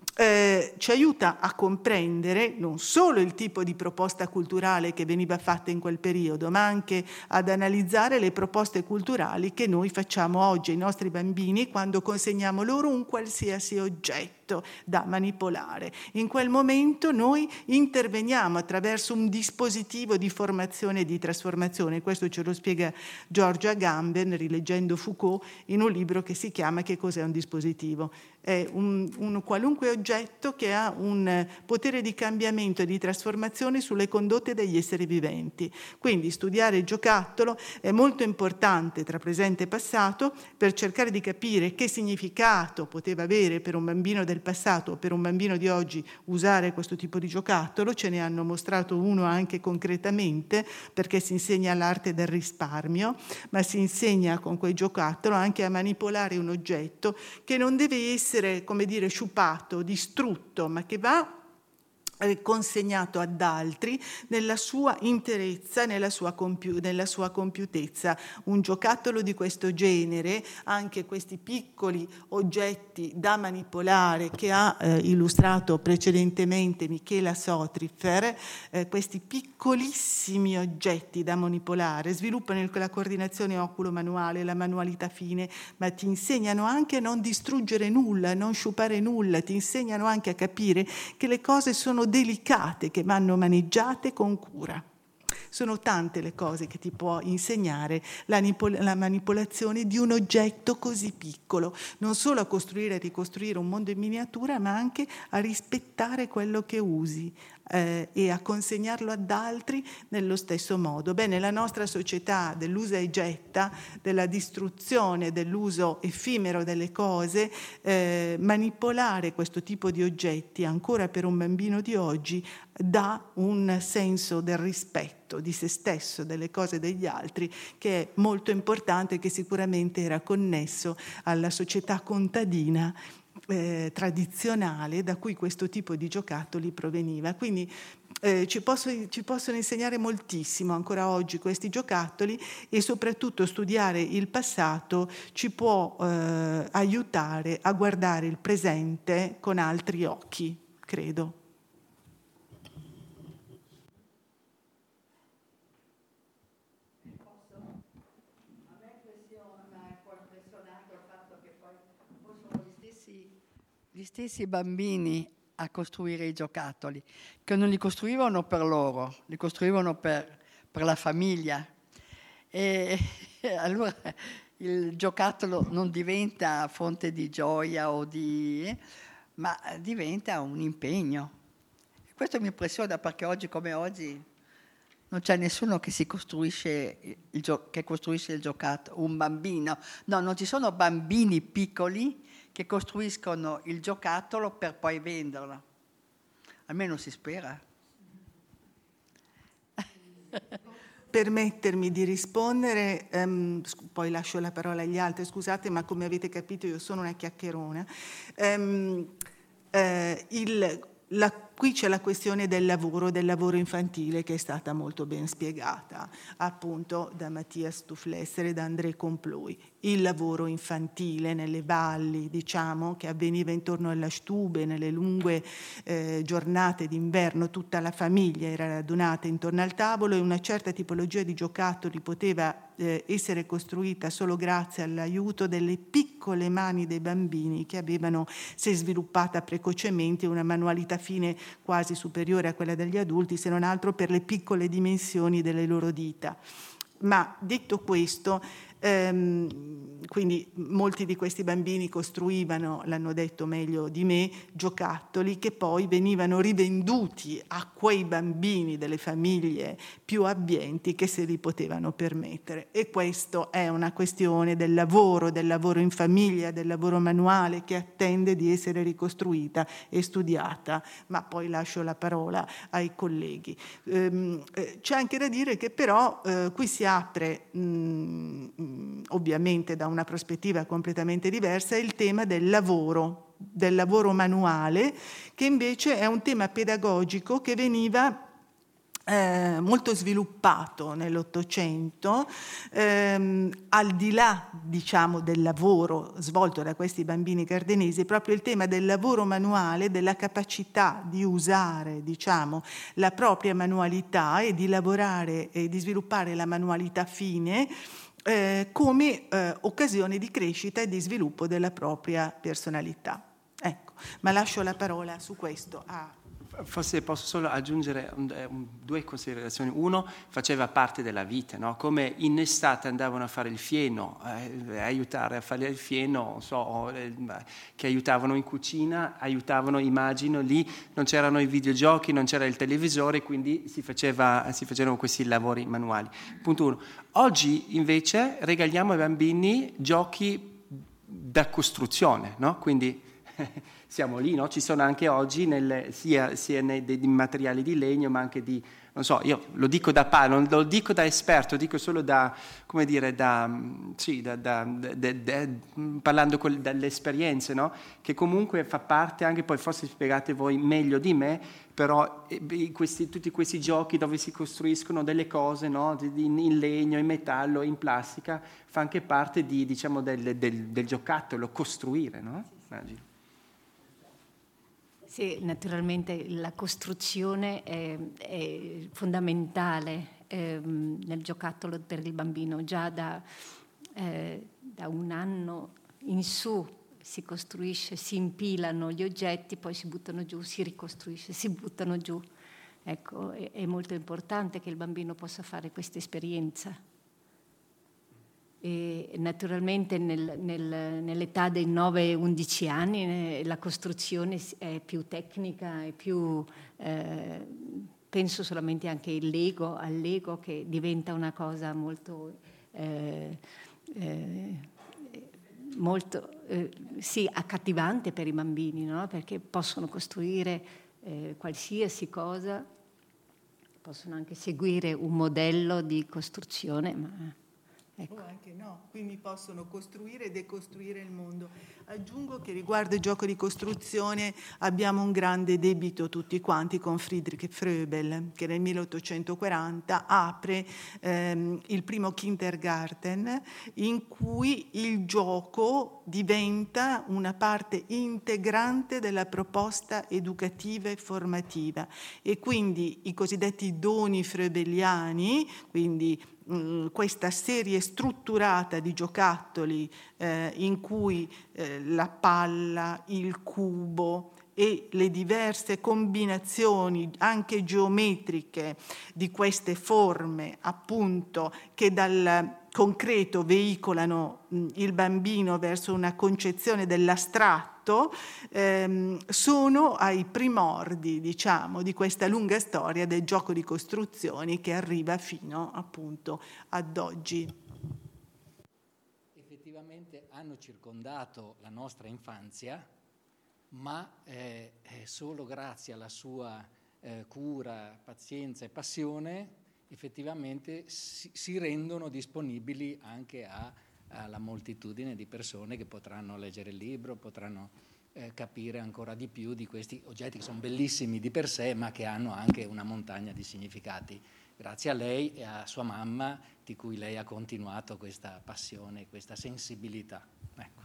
Eh, ci aiuta a comprendere non solo il tipo di proposta culturale che veniva fatta in quel periodo, ma anche ad analizzare le proposte culturali che noi facciamo oggi ai nostri bambini quando consegniamo loro un qualsiasi oggetto da manipolare. In quel momento noi interveniamo attraverso un dispositivo di formazione e di trasformazione. Questo ce lo spiega George Agamben rileggendo Foucault in un libro che si chiama Che cos'è un dispositivo? È un, un qualunque oggetto che ha un potere di cambiamento e di trasformazione sulle condotte degli esseri viventi. Quindi studiare il giocattolo è molto importante tra presente e passato per cercare di capire che significato poteva avere per un bambino del passato o per un bambino di oggi usare questo tipo di giocattolo. Ce ne hanno mostrato uno anche concretamente, perché si insegna l'arte del risparmio, ma si insegna con quel giocattolo anche a manipolare un oggetto che non deve essere come dire sciupato, distrutto, ma che va consegnato ad altri nella sua interezza, nella sua, compiu- nella sua compiutezza. Un giocattolo di questo genere, anche questi piccoli oggetti da manipolare che ha eh, illustrato precedentemente Michela Sotriffer, eh, questi piccolissimi oggetti da manipolare sviluppano la coordinazione oculo-manuale, la manualità fine, ma ti insegnano anche a non distruggere nulla, a non sciupare nulla, ti insegnano anche a capire che le cose sono delicate, che vanno maneggiate con cura. Sono tante le cose che ti può insegnare la, nipol- la manipolazione di un oggetto così piccolo, non solo a costruire e ricostruire un mondo in miniatura, ma anche a rispettare quello che usi, Eh, e a consegnarlo ad altri nello stesso modo. Beh, nella nostra società dell'usa e getta, della distruzione, dell'uso effimero delle cose, eh, manipolare questo tipo di oggetti, ancora per un bambino di oggi, dà un senso del rispetto di se stesso, delle cose degli altri, che è molto importante, che sicuramente era connesso alla società contadina Eh, tradizionale da cui questo tipo di giocattoli proveniva. Quindi eh, ci, posso, ci possono insegnare moltissimo ancora oggi questi giocattoli, e soprattutto studiare il passato ci può eh, aiutare a guardare il presente con altri occhi, credo. Gli stessi bambini a costruire i giocattoli, che non li costruivano per loro, li costruivano per, per la famiglia. E allora il giocattolo non diventa fonte di gioia o di, ma diventa un impegno. E questo mi impressiona, perché oggi come oggi non c'è nessuno che si costruisce il gio- che costruisce il giocattolo, un bambino. No, non ci sono bambini piccoli che costruiscono il giocattolo per poi venderlo. Almeno si spera. Permettermi di rispondere, um, poi lascio la parola agli altri, scusate, ma come avete capito io sono una chiacchierona. Um, eh, il, la, qui c'è la questione del lavoro, del lavoro infantile, che è stata molto ben spiegata appunto da Mattia Stuflesser e da André Complui. Il lavoro infantile nelle valli, diciamo, che avveniva intorno alla Stube, nelle lunghe eh, giornate d'inverno, tutta la famiglia era radunata intorno al tavolo, e una certa tipologia di giocattoli poteva eh, essere costruita solo grazie all'aiuto delle piccole mani dei bambini, che avevano, si è sviluppata precocemente, una manualità fine quasi superiore a quella degli adulti, se non altro per le piccole dimensioni delle loro dita. Ma detto questo, ehm, quindi molti di questi bambini costruivano, l'hanno detto meglio di me, giocattoli che poi venivano rivenduti a quei bambini delle famiglie più abbienti che se li potevano permettere. E questo è una questione del lavoro, del lavoro in famiglia, del lavoro manuale, che attende di essere ricostruita e studiata. Ma poi lascio la parola ai colleghi. Ehm, eh, c'è anche da dire che però eh, qui si apre mh, ovviamente da una prospettiva completamente diversa il tema del lavoro, del lavoro manuale, che invece è un tema pedagogico che veniva Eh, molto sviluppato nell'Ottocento, ehm, al di là, diciamo, del lavoro svolto da questi bambini cardenesi, proprio il tema del lavoro manuale, della capacità di usare, diciamo, la propria manualità e di lavorare e di sviluppare la manualità fine eh, come eh, occasione di crescita e di sviluppo della propria personalità. Ecco, ma lascio la parola su questo a Forse posso solo aggiungere un, un, due considerazioni. Uno, faceva parte della vita, no? Come in estate andavano a fare il fieno, eh, aiutare a fare il fieno, non so, eh, che aiutavano in cucina, aiutavano, immagino, lì non c'erano i videogiochi, non c'era il televisore, quindi si, faceva, si facevano questi lavori manuali. Punto uno. Oggi invece regaliamo ai bambini giochi da costruzione, no? Quindi siamo lì, no? Ci sono anche oggi nelle, sia, sia nei dei materiali di legno, ma anche di, non so, io lo dico da pa, non lo dico da esperto, lo dico solo da, come dire, da, sì, da, da, da, da, parlando con, dalle esperienze, no? Che comunque fa parte anche, poi forse spiegate voi meglio di me, però eh, questi, tutti questi giochi dove si costruiscono delle cose, no? in, in legno, in metallo, in plastica, fa anche parte di, diciamo, del, del, del giocattolo, costruire, no? Immagino. Sì, naturalmente la costruzione è, è fondamentale eh, nel giocattolo per il bambino. Già da, eh, da un anno in su si costruisce, si impilano gli oggetti, poi si buttano giù, si ricostruisce, si buttano giù. Ecco, è, è molto importante che il bambino possa fare questa esperienza. E naturalmente nel, nel, nell'età dei nove undici anni la costruzione è più tecnica, è più, eh, penso solamente anche il Lego, al Lego, che diventa una cosa molto, eh, eh, molto eh, sì, accattivante per i bambini, no? Perché possono costruire eh, qualsiasi cosa, possono anche seguire un modello di costruzione, ma ecco. O anche no, quindi possono costruire e decostruire il mondo. Aggiungo che riguardo il gioco di costruzione abbiamo un grande debito tutti quanti con Friedrich Fröbel, che nel milleottocentoquaranta apre ehm, il primo kindergarten, in cui il gioco diventa una parte integrante della proposta educativa e formativa, e quindi i cosiddetti doni fröbeliani, quindi questa serie strutturata di giocattoli eh, in cui eh, la palla, il cubo e le diverse combinazioni anche geometriche di queste forme, appunto, che dal concreto veicolano mh, il bambino verso una concezione dell'astratto, ehm, sono ai primordi, diciamo, di questa lunga storia del gioco di costruzioni che arriva fino appunto ad oggi. Effettivamente hanno circondato la nostra infanzia, ma eh, solo grazie alla sua eh, cura, pazienza e passione effettivamente si, si rendono disponibili anche a, alla moltitudine di persone che potranno leggere il libro, potranno eh, capire ancora di più di questi oggetti che sono bellissimi di per sé, ma che hanno anche una montagna di significati. Grazie a lei e a sua mamma, di cui lei ha continuato questa passione, questa sensibilità. Ecco.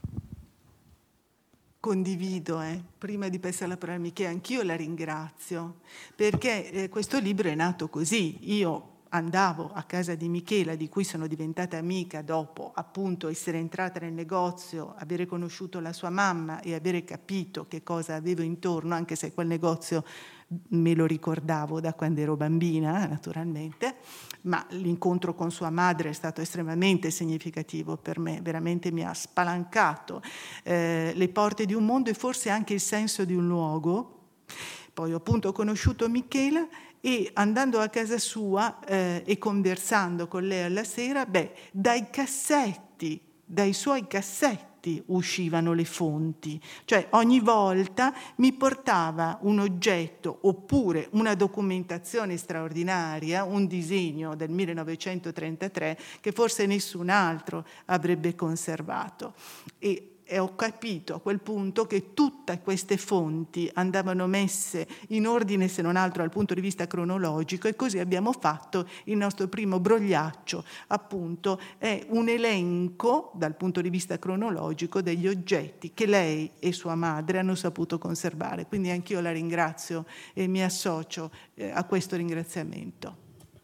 Condivido, eh. prima di passare la parola a Michela, anch'io la ringrazio, perché eh, questo libro è nato così. Io andavo a casa di Michela, di cui sono diventata amica dopo appunto essere entrata nel negozio, avere conosciuto la sua mamma e avere capito che cosa avevo intorno, anche se quel negozio me lo ricordavo da quando ero bambina, naturalmente, ma l'incontro con sua madre è stato estremamente significativo per me, veramente mi ha spalancato eh, le porte di un mondo e forse anche il senso di un luogo. Poi appunto ho conosciuto Michela e andando a casa sua eh, e conversando con lei alla sera, beh, dai cassetti, dai suoi cassetti uscivano le fonti, cioè ogni volta mi portava un oggetto oppure una documentazione straordinaria, un disegno del millenovecentotrentatré che forse nessun altro avrebbe conservato. E E ho capito a quel punto che tutte queste fonti andavano messe in ordine, se non altro dal punto di vista cronologico, e così abbiamo fatto il nostro primo brogliaccio, appunto, è un elenco dal punto di vista cronologico degli oggetti che lei e sua madre hanno saputo conservare. Quindi anch'io la ringrazio e mi associo eh, a questo ringraziamento.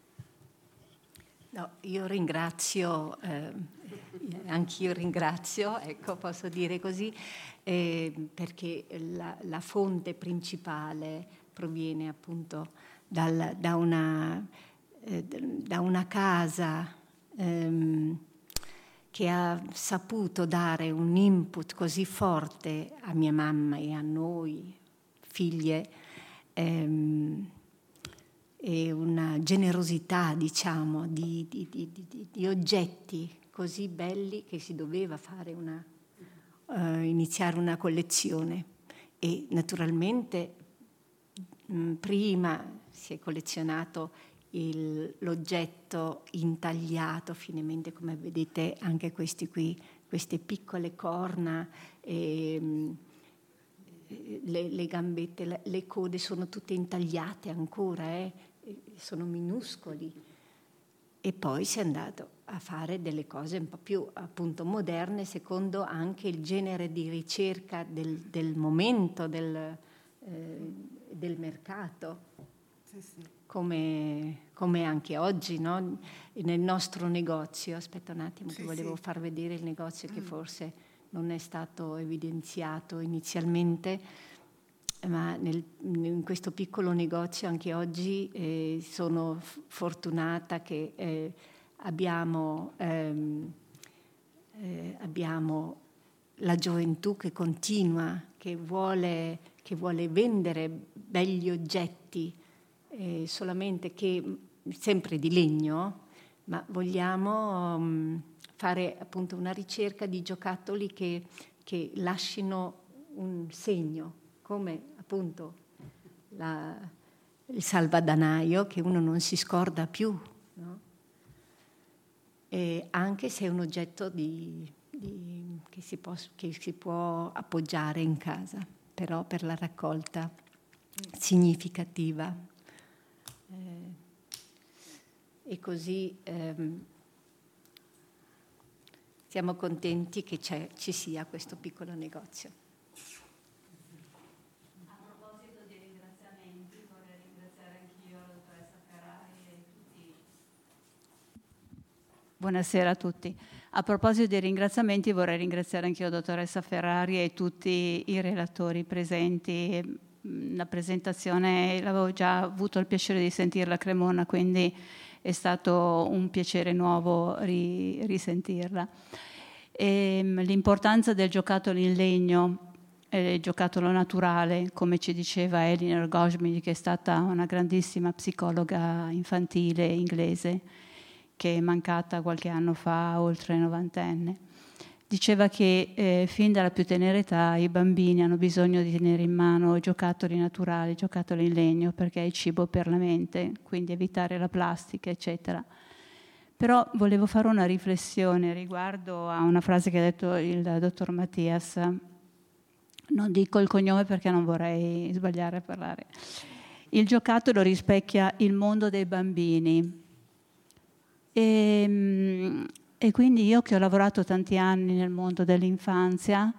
No, io ringrazio... Eh... Anch'io ringrazio, ecco, posso dire così, eh, perché la, la fonte principale proviene appunto dal, da, una, eh, da una casa ehm, che ha saputo dare un input così forte a mia mamma e a noi, figlie, ehm, e una generosità, diciamo, di, di, di, di, di oggetti così belli che si doveva fare una, uh, iniziare una collezione. E naturalmente mh, prima si è collezionato il, l'oggetto intagliato finemente, come vedete anche questi qui, queste piccole corna, e, mh, le, le gambette, le, le code sono tutte intagliate ancora, eh, sono minuscoli. E poi si è andato a fare delle cose un po' più appunto moderne, secondo anche il genere di ricerca del, del momento, del, eh, del mercato, sì, sì. Come, come anche oggi, no? Nel nostro negozio. Aspetta un attimo, sì, che volevo sì. far vedere il negozio mm. che forse non è stato evidenziato inizialmente. ma nel, in questo piccolo negozio anche oggi eh, sono fortunata che eh, abbiamo, ehm, eh, abbiamo la gioventù che continua, che vuole, che vuole vendere belli oggetti, eh, solamente che sempre di legno, ma vogliamo um, fare appunto una ricerca di giocattoli che, che lasciano un segno, come appunto la, il salvadanaio che uno non si scorda più, no? E anche se è un oggetto di, di, che, si può, che si può appoggiare in casa, però per la raccolta significativa. Eh, e così ehm, siamo contenti che c'è, ci sia questo piccolo negozio. A proposito di ringraziamenti, vorrei ringraziare anch'io la dottoressa Ferrari e tutti. Buonasera a tutti. A proposito di ringraziamenti, vorrei ringraziare anch'io la dottoressa Ferrari e tutti i relatori presenti. La presentazione l'avevo già avuto il piacere di sentirla a Cremona, quindi è stato un piacere nuovo ri, risentirla. E, l'importanza del giocattolo in legno, eh, il giocattolo naturale, come ci diceva Elinor Goldschmidt, che è stata una grandissima psicologa infantile inglese, che è mancata qualche anno fa, oltre novantenne. Diceva che eh, fin dalla più tenera età i bambini hanno bisogno di tenere in mano giocattoli naturali, giocattoli in legno, perché è il cibo per la mente, quindi evitare la plastica, eccetera. Però volevo fare una riflessione riguardo a una frase che ha detto il dottor Mattias. Non dico il cognome perché non vorrei sbagliare a parlare. Il giocattolo rispecchia il mondo dei bambini. E, E quindi io che ho lavorato tanti anni nel mondo dell'infanzia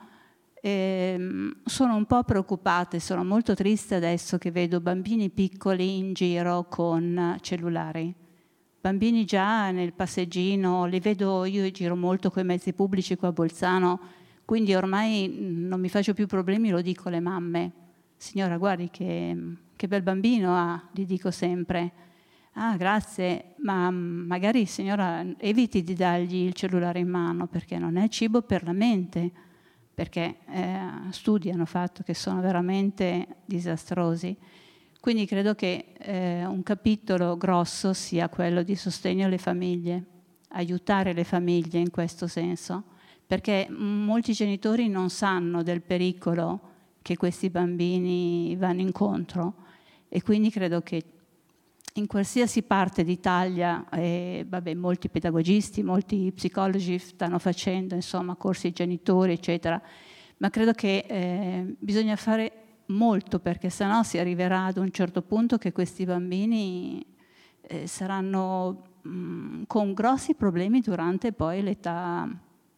eh, sono un po' preoccupata e sono molto triste adesso che vedo bambini piccoli in giro con cellulari. Bambini già nel passeggino, li vedo, io giro molto con i mezzi pubblici qua a Bolzano, quindi ormai non mi faccio più problemi, lo dico alle mamme. Signora, guardi che, che bel bambino ha, gli dico sempre. Ah, grazie, ma magari signora eviti di dargli il cellulare in mano perché non è cibo per la mente, perché eh, studi hanno fatto che sono veramente disastrosi. Quindi credo che eh, un capitolo grosso sia quello di sostegno alle famiglie, aiutare le famiglie in questo senso, perché molti genitori non sanno del pericolo che questi bambini vanno incontro e quindi credo che in qualsiasi parte d'Italia, eh, vabbè, molti pedagogisti, molti psicologi stanno facendo, insomma, corsi ai genitori, eccetera, ma credo che eh, bisogna fare molto perché sennò si arriverà ad un certo punto che questi bambini eh, saranno mh, con grossi problemi durante poi l'età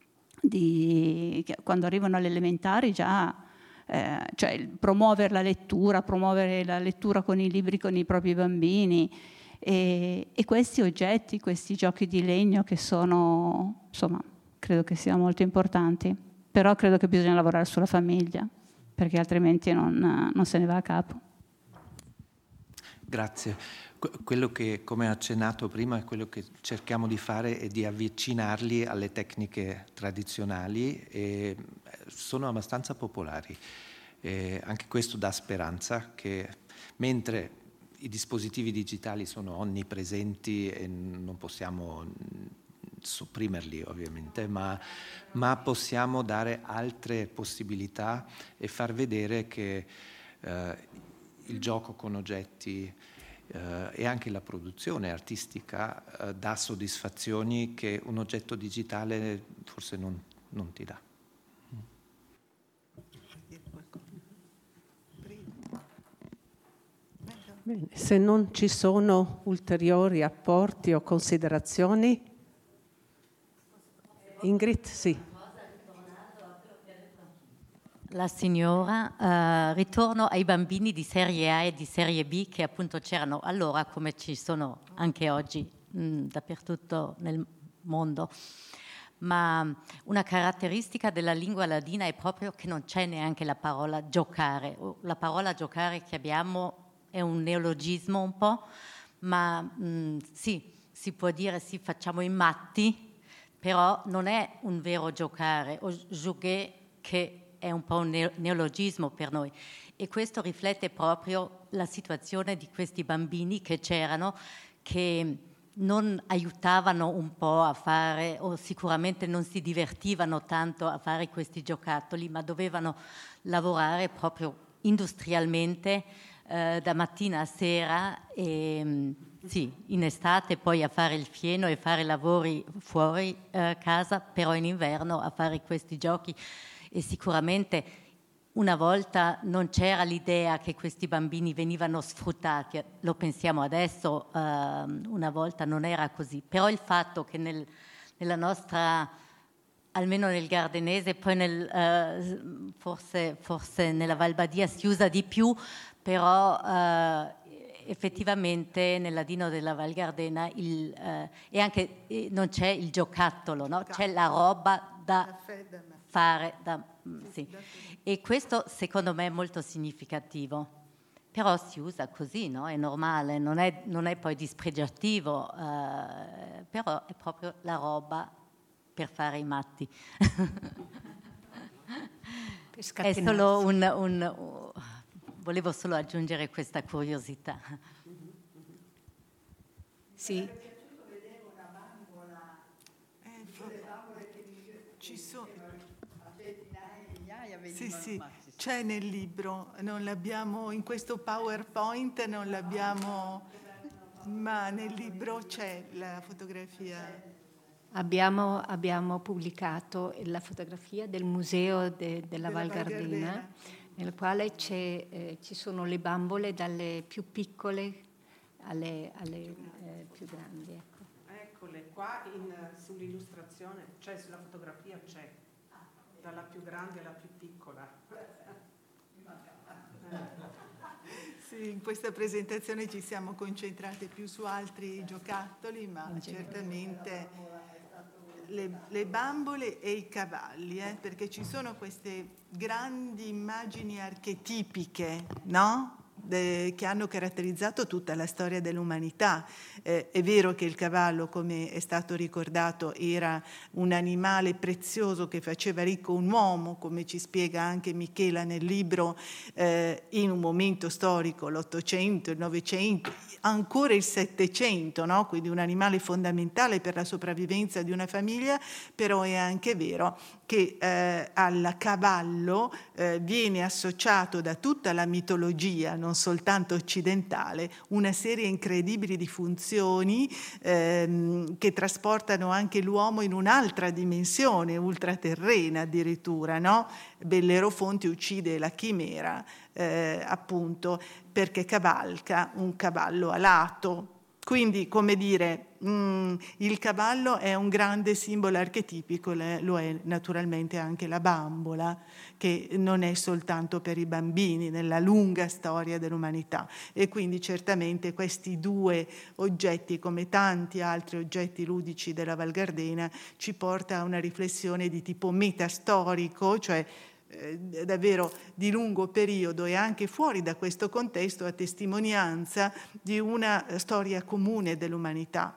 di quando arrivano alle elementari già. Eh, cioè promuovere la lettura, promuovere la lettura con i libri con i propri bambini e, e questi oggetti, questi giochi di legno che sono, insomma, credo che siano molto importanti, però credo che bisogna lavorare sulla famiglia perché altrimenti non, non se ne va a capo. Grazie. Quello che, come accennato prima, quello che cerchiamo di fare è di avvicinarli alle tecniche tradizionali e sono abbastanza popolari. E anche questo dà speranza che mentre i dispositivi digitali sono onnipresenti e non possiamo sopprimerli ovviamente, ma, ma possiamo dare altre possibilità e far vedere che eh, il gioco con oggetti Uh, e anche la produzione artistica uh, dà soddisfazioni che un oggetto digitale forse non, non ti dà. Bene, se non ci sono ulteriori apporti o considerazioni, Ingrid, sì. La signora, uh, ritorno ai bambini di serie A e di serie B che appunto c'erano allora come ci sono anche oggi mh, dappertutto nel mondo. ma una caratteristica della lingua ladina è proprio che non c'è neanche la parola giocare. La parola giocare che abbiamo è un neologismo un po', ma mh, sì, si può dire sì, facciamo i matti, però non è un vero giocare, o jouer, che è un po' un neologismo per noi. E questo riflette proprio la situazione di questi bambini che c'erano, che non aiutavano un po' a fare, o sicuramente non si divertivano tanto a fare questi giocattoli, ma dovevano lavorare proprio industrialmente eh, da mattina a sera, e sì, in estate poi a fare il fieno e fare lavori fuori eh, casa, però in inverno a fare questi giochi. E sicuramente una volta non c'era l'idea che questi bambini venivano sfruttati, lo pensiamo adesso, uh, una volta non era così, però il fatto che nel, nella nostra, almeno nel gardenese, poi nel, uh, forse, forse nella Valbadia si usa di più, però uh, effettivamente nel ladino della Val Gardena il, uh, e anche eh, non c'è il giocattolo, no? C'è la roba da fare, da, sì. E questo secondo me è molto significativo, però si usa così, no? È normale, non è, non è poi dispregiativo, eh, però è proprio la roba per fare i matti. È solo un, un, un, volevo solo aggiungere questa curiosità. Sì. Ci sono. Sì, sì, c'è nel libro, non l'abbiamo, in questo PowerPoint non l'abbiamo, ma nel libro c'è la fotografia. Abbiamo, abbiamo pubblicato la fotografia del museo de, della, della Val Gardena, Gardena, nel quale c'è, eh, ci sono le bambole dalle più piccole alle, alle eh, più grandi. Ecco. Eccole, qua in, sull'illustrazione, cioè sulla fotografia c'è. Dalla più grande alla più piccola. Sì, in questa presentazione ci siamo concentrati più su altri giocattoli, ma certamente le, le bambole e i cavalli, eh, perché ci sono queste grandi immagini archetipiche, no? De, che hanno caratterizzato tutta la storia dell'umanità. Eh, è vero che il cavallo, come è stato ricordato, era un animale prezioso che faceva ricco un uomo, come ci spiega anche Michela nel libro, eh, in un momento storico, l'Ottocento, il Novecento, ancora il Settecento, no? Quindi un animale fondamentale per la sopravvivenza di una famiglia, però è anche vero che eh, al cavallo eh, viene associato da tutta la mitologia, non soltanto occidentale, una serie incredibile di funzioni ehm, che trasportano anche l'uomo in un'altra dimensione, ultraterrena addirittura, no? Bellerofonte uccide la chimera, eh, appunto, perché cavalca un cavallo alato. Quindi, come dire, mh, il cavallo è un grande simbolo archetipico, lo è naturalmente anche la bambola, che non è soltanto per i bambini nella lunga storia dell'umanità. E quindi certamente questi due oggetti, come tanti altri oggetti ludici della Val Gardena, ci porta a una riflessione di tipo metastorico, cioè Eh, davvero di lungo periodo, e anche fuori da questo contesto a testimonianza di una storia comune dell'umanità.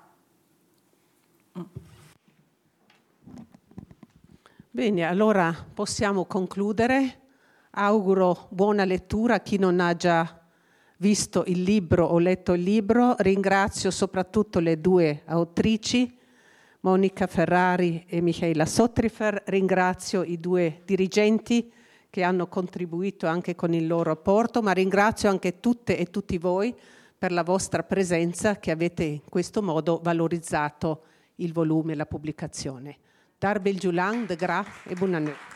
Bene, allora possiamo concludere. Auguro buona lettura a chi non ha già visto il libro o letto il libro. Ringrazio soprattutto le due autrici, Monica Ferrari e Michaela Sottrifer. Ringrazio i due dirigenti che hanno contribuito anche con il loro apporto, ma ringrazio anche tutte e tutti voi per la vostra presenza, che avete in questo modo valorizzato il volume e la pubblicazione. Dar bel Giulan, de Gra e buon anno.